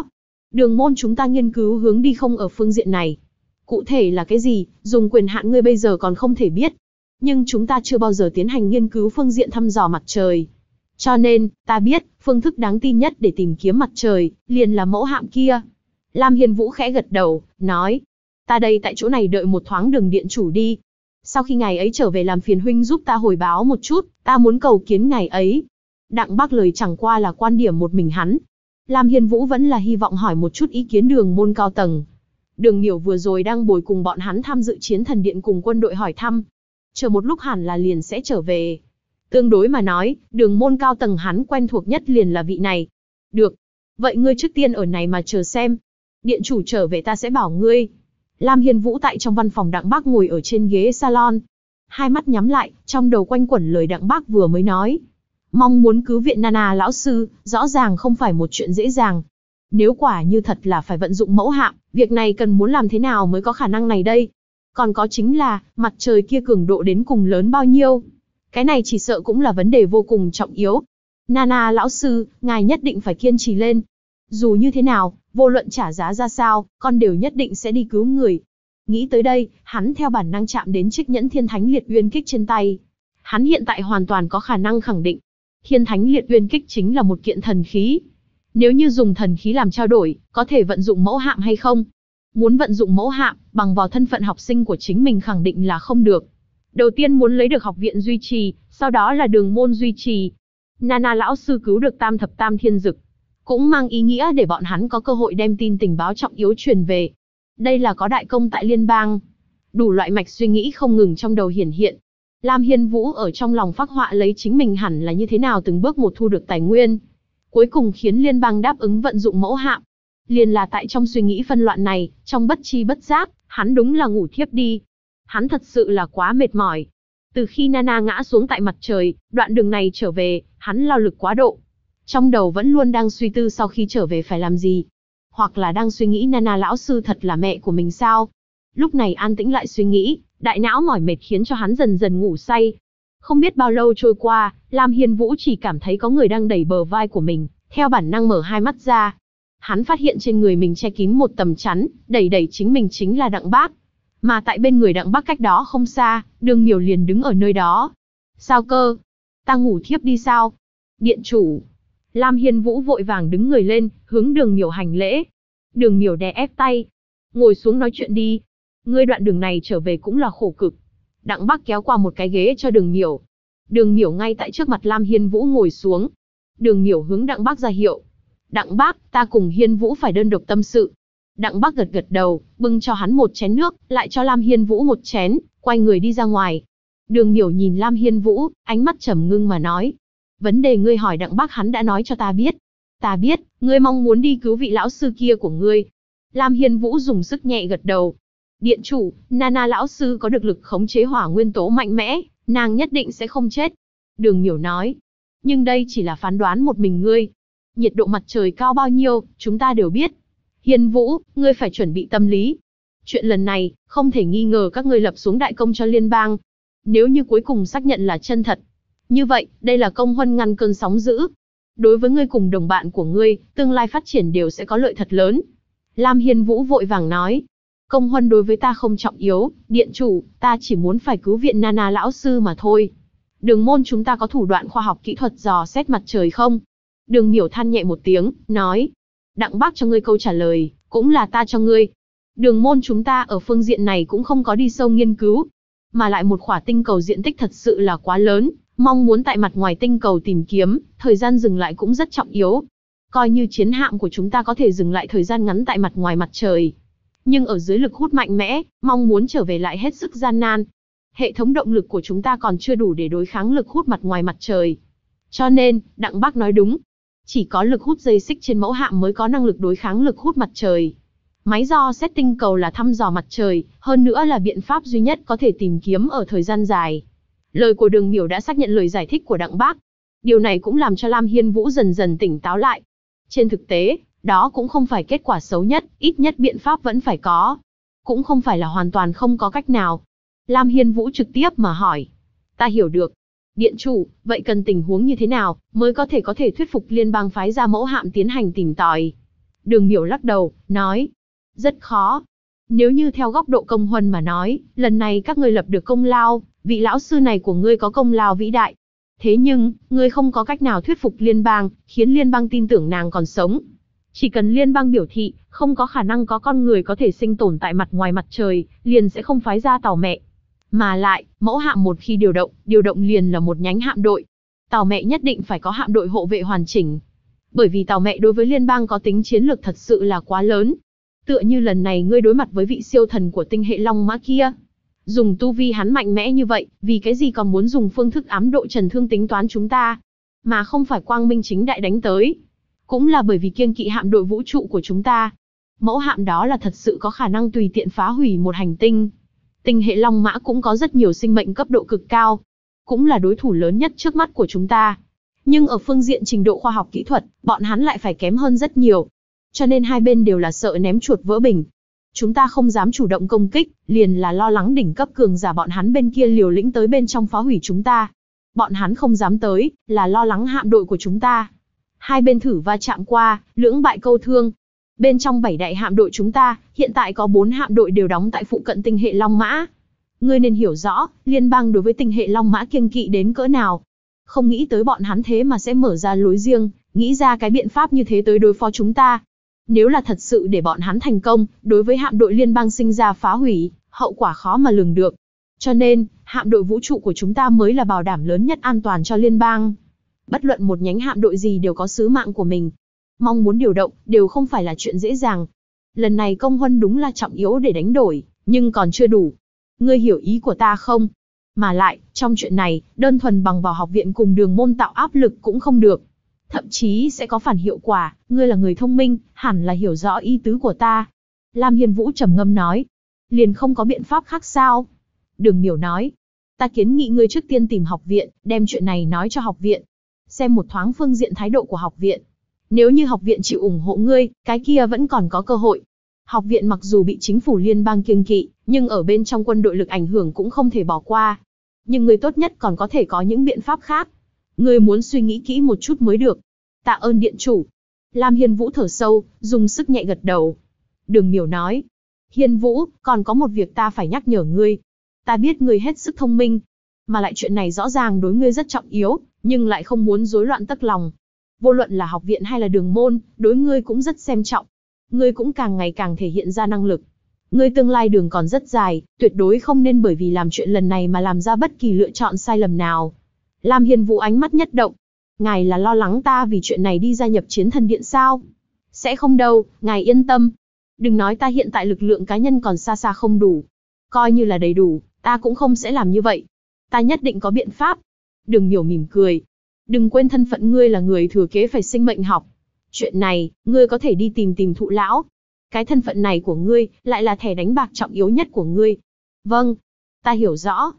Speaker 1: Đường môn chúng ta nghiên cứu hướng đi không ở phương diện này. Cụ thể là cái gì, dùng quyền hạn ngươi bây giờ còn không thể biết. Nhưng chúng ta chưa bao giờ tiến hành nghiên cứu phương diện thăm dò mặt trời. Cho nên, ta biết, phương thức đáng tin nhất để tìm kiếm mặt trời, liền là mẫu hạm kia. Lam Hiên Vũ khẽ gật đầu, nói. Ta đây tại chỗ này đợi một thoáng Đường điện chủ đi. Sau khi ngài ấy trở về làm phiền huynh giúp ta hồi báo một chút, ta muốn cầu kiến ngài ấy. Đặng Bắc lời chẳng qua là quan điểm một mình hắn. Lam Hiên Vũ vẫn là hy vọng hỏi một chút ý kiến Đường môn cao tầng. Đường Miểu vừa rồi đang bồi cùng bọn hắn tham dự chiến thần điện cùng quân đội hỏi thăm. Chờ một lúc hẳn là liền sẽ trở về. Tương đối mà nói, Đường môn cao tầng hắn quen thuộc nhất liền là vị này. Được. Vậy ngươi trước tiên ở này mà chờ xem. Điện chủ trở về ta sẽ bảo ngươi. Lam Hiên Vũ tại trong văn phòng Đặng Bắc ngồi ở trên ghế salon. Hai mắt nhắm lại, trong đầu quanh quẩn lời Đặng Bắc vừa mới nói. Mong muốn cứu viện Nana lão sư, rõ ràng không phải một chuyện dễ dàng. Nếu quả như thật là phải vận dụng mẫu hạm, việc này cần muốn làm thế nào mới có khả năng này đây? Còn có chính là, mặt trời kia cường độ đến cùng lớn bao nhiêu? Cái này chỉ sợ cũng là vấn đề vô cùng trọng yếu. Nana lão sư, ngài nhất định phải kiên trì lên. Dù như thế nào, vô luận trả giá ra sao, con đều nhất định sẽ đi cứu người. Nghĩ tới đây, hắn theo bản năng chạm đến chiếc nhẫn Thiên Thánh Liệt Uyên Kích trên tay. Hắn hiện tại hoàn toàn có khả năng khẳng định, Thiên Thánh Liệt Uyên Kích chính là một kiện thần khí. Nếu như dùng thần khí làm trao đổi, có thể vận dụng mẫu hạm hay không? Muốn vận dụng mẫu hạm, bằng vào thân phận học sinh của chính mình khẳng định là không được. Đầu tiên muốn lấy được học viện duy trì, sau đó là đường môn duy trì. Nana lão sư cứu được Tam Thập Tam Thiên Dực, cũng mang ý nghĩa để bọn hắn có cơ hội đem tin tình báo trọng yếu truyền về. Đây là có đại công tại liên bang. Đủ loại mạch suy nghĩ không ngừng trong đầu hiển hiện. Lam Hiên Vũ ở trong lòng phác họa lấy chính mình hẳn là như thế nào từng bước một thu được tài nguyên. Cuối cùng khiến liên bang đáp ứng vận dụng mẫu hạm. Liền là tại trong suy nghĩ phân loạn này, trong bất chi bất giác, hắn đúng là ngủ thiếp đi. Hắn thật sự là quá mệt mỏi. Từ khi Nana ngã xuống tại mặt trời, đoạn đường này trở về, hắn lao lực quá độ. Trong đầu vẫn luôn đang suy tư sau khi trở về phải làm gì. Hoặc là đang suy nghĩ Nana lão sư thật là mẹ của mình sao. Lúc này an tĩnh lại suy nghĩ, đại não mỏi mệt khiến cho hắn dần dần ngủ say. Không biết bao lâu trôi qua, Lam Hiên Vũ chỉ cảm thấy có người đang đẩy bờ vai của mình, theo bản năng mở hai mắt ra. Hắn phát hiện trên người mình che kín một tấm chắn, đẩy chính mình chính là Đặng Bác. Mà tại bên người Đặng Bác cách đó không xa, Đường Miểu liền đứng ở nơi đó. Sao cơ? Ta ngủ thiếp đi sao? Điện chủ. Lam Hiên Vũ vội vàng đứng người lên, hướng Đường Miểu hành lễ. Đường Miểu đè ép tay. Ngồi xuống nói chuyện đi. Ngươi đoạn đường này trở về cũng là khổ cực. Đặng Bác kéo qua một cái ghế cho Đường Miểu. Đường Miểu ngay tại trước mặt Lam Hiên Vũ ngồi xuống. Đường Miểu hướng Đặng Bác ra hiệu. Đặng Bác, ta cùng Hiên Vũ phải đơn độc tâm sự. Đặng Bác gật gật đầu, bưng cho hắn một chén nước, lại cho Lam Hiên Vũ một chén, quay người đi ra ngoài. Đường Miểu nhìn Lam Hiên Vũ, ánh mắt trầm ngưng mà nói. Vấn đề ngươi hỏi Đặng Bác hắn đã nói cho ta biết. Ta biết, ngươi mong muốn đi cứu vị lão sư kia của ngươi. Lam Hiên Vũ dùng sức nhẹ gật đầu. Điện chủ, Nana lão sư có được lực khống chế hỏa nguyên tố mạnh mẽ, nàng nhất định sẽ không chết. Đường Miểu nói. Nhưng đây chỉ là phán đoán một mình ngươi. Nhiệt độ mặt trời cao bao nhiêu, chúng ta đều biết. Hiên Vũ, ngươi phải chuẩn bị tâm lý. Chuyện lần này, không thể nghi ngờ các ngươi lập xuống đại công cho liên bang. Nếu như cuối cùng xác nhận là chân thật. Như vậy, đây là công huân ngăn cơn sóng dữ. Đối với ngươi cùng đồng bạn của ngươi, tương lai phát triển đều sẽ có lợi thật lớn. Lam Hiên Vũ vội vàng nói. Công huân đối với ta không trọng yếu, điện chủ, ta chỉ muốn phải cứu viện Nana lão sư mà thôi. Đường môn chúng ta có thủ đoạn khoa học kỹ thuật dò xét mặt trời không? Đường Miểu than nhẹ một tiếng, nói. Đặng Bác cho ngươi câu trả lời, cũng là ta cho ngươi. Đường môn chúng ta ở phương diện này cũng không có đi sâu nghiên cứu. Mà lại một khỏa tinh cầu diện tích thật sự là quá lớn, mong muốn tại mặt ngoài tinh cầu tìm kiếm, thời gian dừng lại cũng rất trọng yếu. Coi như chiến hạm của chúng ta có thể dừng lại thời gian ngắn tại mặt ngoài mặt trời. Nhưng ở dưới lực hút mạnh mẽ, mong muốn trở về lại hết sức gian nan. Hệ thống động lực của chúng ta còn chưa đủ để đối kháng lực hút mặt ngoài mặt trời. Cho nên, Đặng Bác nói đúng. Chỉ có lực hút dây xích trên mẫu hạm mới có năng lực đối kháng lực hút mặt trời. Máy dò xét tinh cầu là thăm dò mặt trời, hơn nữa là biện pháp duy nhất có thể tìm kiếm ở thời gian dài. Lời của Đường Miểu đã xác nhận lời giải thích của Đặng Bác. Điều này cũng làm cho Lam Hiên Vũ dần dần tỉnh táo lại. Trên thực tế, đó cũng không phải kết quả xấu nhất, ít nhất biện pháp vẫn phải có. Cũng không phải là hoàn toàn không có cách nào. Lam Hiên Vũ trực tiếp mà hỏi. Ta hiểu được. Điện chủ, vậy cần tình huống như thế nào, mới có thể thuyết phục liên bang phái ra mẫu hạm tiến hành tìm tòi? Đường Miểu lắc đầu, nói. Rất khó. Nếu như theo góc độ công huân mà nói, lần này các ngươi lập được công lao, vị lão sư này của ngươi có công lao vĩ đại. Thế nhưng, ngươi không có cách nào thuyết phục liên bang, khiến liên bang tin tưởng nàng còn sống. Chỉ cần liên bang biểu thị, không có khả năng có con người có thể sinh tồn tại mặt ngoài mặt trời, liền sẽ không phái ra tàu mẹ. Mà lại, mẫu hạm một khi điều động liền là một nhánh hạm đội. Tàu mẹ nhất định phải có hạm đội hộ vệ hoàn chỉnh. Bởi vì tàu mẹ đối với liên bang có tính chiến lược thật sự là quá lớn. Tựa như lần này ngươi đối mặt với vị siêu thần của tinh hệ Long Mã kia. Dùng tu vi hắn mạnh mẽ như vậy, vì cái gì còn muốn dùng phương thức ám độ trần thương tính toán chúng ta, mà không phải quang minh chính đại đánh tới. Cũng là bởi vì kiêng kỵ hạm đội vũ trụ của chúng ta. Mẫu hạm đó là thật sự có khả năng tùy tiện phá hủy một hành tinh. Tinh hệ Long Mã cũng có rất nhiều sinh mệnh cấp độ cực cao. Cũng là đối thủ lớn nhất trước mắt của chúng ta. Nhưng ở phương diện trình độ khoa học kỹ thuật, bọn hắn lại phải kém hơn rất nhiều. Cho nên hai bên đều là sợ ném chuột vỡ bình. Chúng ta không dám chủ động công kích, liền là lo lắng đỉnh cấp cường giả bọn hắn bên kia liều lĩnh tới bên trong phá hủy chúng ta. Bọn hắn không dám tới, là lo lắng hạm đội của chúng ta. Hai bên thử va chạm qua, lưỡng bại câu thương. Bên trong 7 đại hạm đội chúng ta, hiện tại có 4 hạm đội đều đóng tại phụ cận tinh hệ Long Mã. Ngươi nên hiểu rõ, liên bang đối với tinh hệ Long Mã kiêng kỵ đến cỡ nào. Không nghĩ tới bọn hắn thế mà sẽ mở ra lối riêng, nghĩ ra cái biện pháp như thế tới đối phó chúng ta. Nếu là thật sự để bọn hắn thành công, đối với hạm đội liên bang sinh ra phá hủy, hậu quả khó mà lường được. Cho nên, hạm đội vũ trụ của chúng ta mới là bảo đảm lớn nhất an toàn cho liên bang. Bất luận một nhánh hạm đội gì đều có sứ mạng của mình. Mong muốn điều động, đều không phải là chuyện dễ dàng. Lần này công huân đúng là trọng yếu để đánh đổi, nhưng còn chưa đủ. Ngươi hiểu ý của ta không? Mà lại, trong chuyện này, đơn thuần bằng vào học viện cùng đường môn tạo áp lực cũng không được. Thậm chí sẽ có phản hiệu quả, ngươi là người thông minh, hẳn là hiểu rõ ý tứ của ta. Lam Hiên Vũ trầm ngâm nói. Liền không có biện pháp khác sao? Đường Miểu nói. Ta kiến nghị ngươi trước tiên tìm học viện, đem chuyện này nói cho học viện. Xem một thoáng phương diện thái độ của học viện. Nếu như học viện chịu ủng hộ ngươi, cái kia vẫn còn có cơ hội. Học viện mặc dù bị chính phủ liên bang kiêng kỵ, nhưng ở bên trong quân đội lực ảnh hưởng cũng không thể bỏ qua. Nhưng ngươi tốt nhất còn có thể có những biện pháp khác. Ngươi muốn suy nghĩ kỹ một chút mới được. Tạ ơn điện chủ. Lam Hiên Vũ thở sâu, dùng sức nhẹ gật đầu. Đường Miểu nói. Hiên Vũ, còn có một việc ta phải nhắc nhở ngươi. Ta biết ngươi hết sức thông minh. Mà lại chuyện này rõ ràng đối ngươi rất trọng yếu, nhưng lại không muốn rối loạn tất lòng. Vô luận là học viện hay là đường môn, đối ngươi cũng rất xem trọng. Ngươi cũng càng ngày càng thể hiện ra năng lực. Ngươi tương lai đường còn rất dài, tuyệt đối không nên bởi vì làm chuyện lần này mà làm ra bất kỳ lựa chọn sai lầm nào. Lam Hiên Vũ ánh mắt nhất động. Ngài là lo lắng ta vì chuyện này đi gia nhập chiến thần điện sao? Sẽ không đâu, ngài yên tâm. Đừng nói ta hiện tại lực lượng cá nhân còn xa xa không đủ. Coi như là đầy đủ, ta cũng không sẽ làm như vậy. Ta nhất định có biện pháp. Đường Miểu mỉm cười. Đừng quên thân phận ngươi là người thừa kế phải sinh mệnh học. Chuyện này, ngươi có thể đi tìm thụ lão. Cái thân phận này của ngươi, lại là thẻ đánh bạc trọng yếu nhất của ngươi. Vâng, ta hiểu rõ.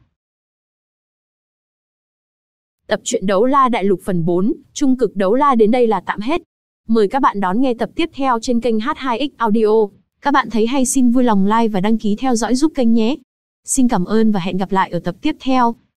Speaker 1: Tập truyện Đấu La Đại Lục phần 4, Trung cực Đấu La đến đây là tạm hết. Mời các bạn đón nghe tập tiếp theo trên kênh H2X Audio. Các bạn thấy hay xin vui lòng like và đăng ký theo dõi giúp kênh nhé. Xin cảm ơn và hẹn gặp lại ở tập tiếp theo.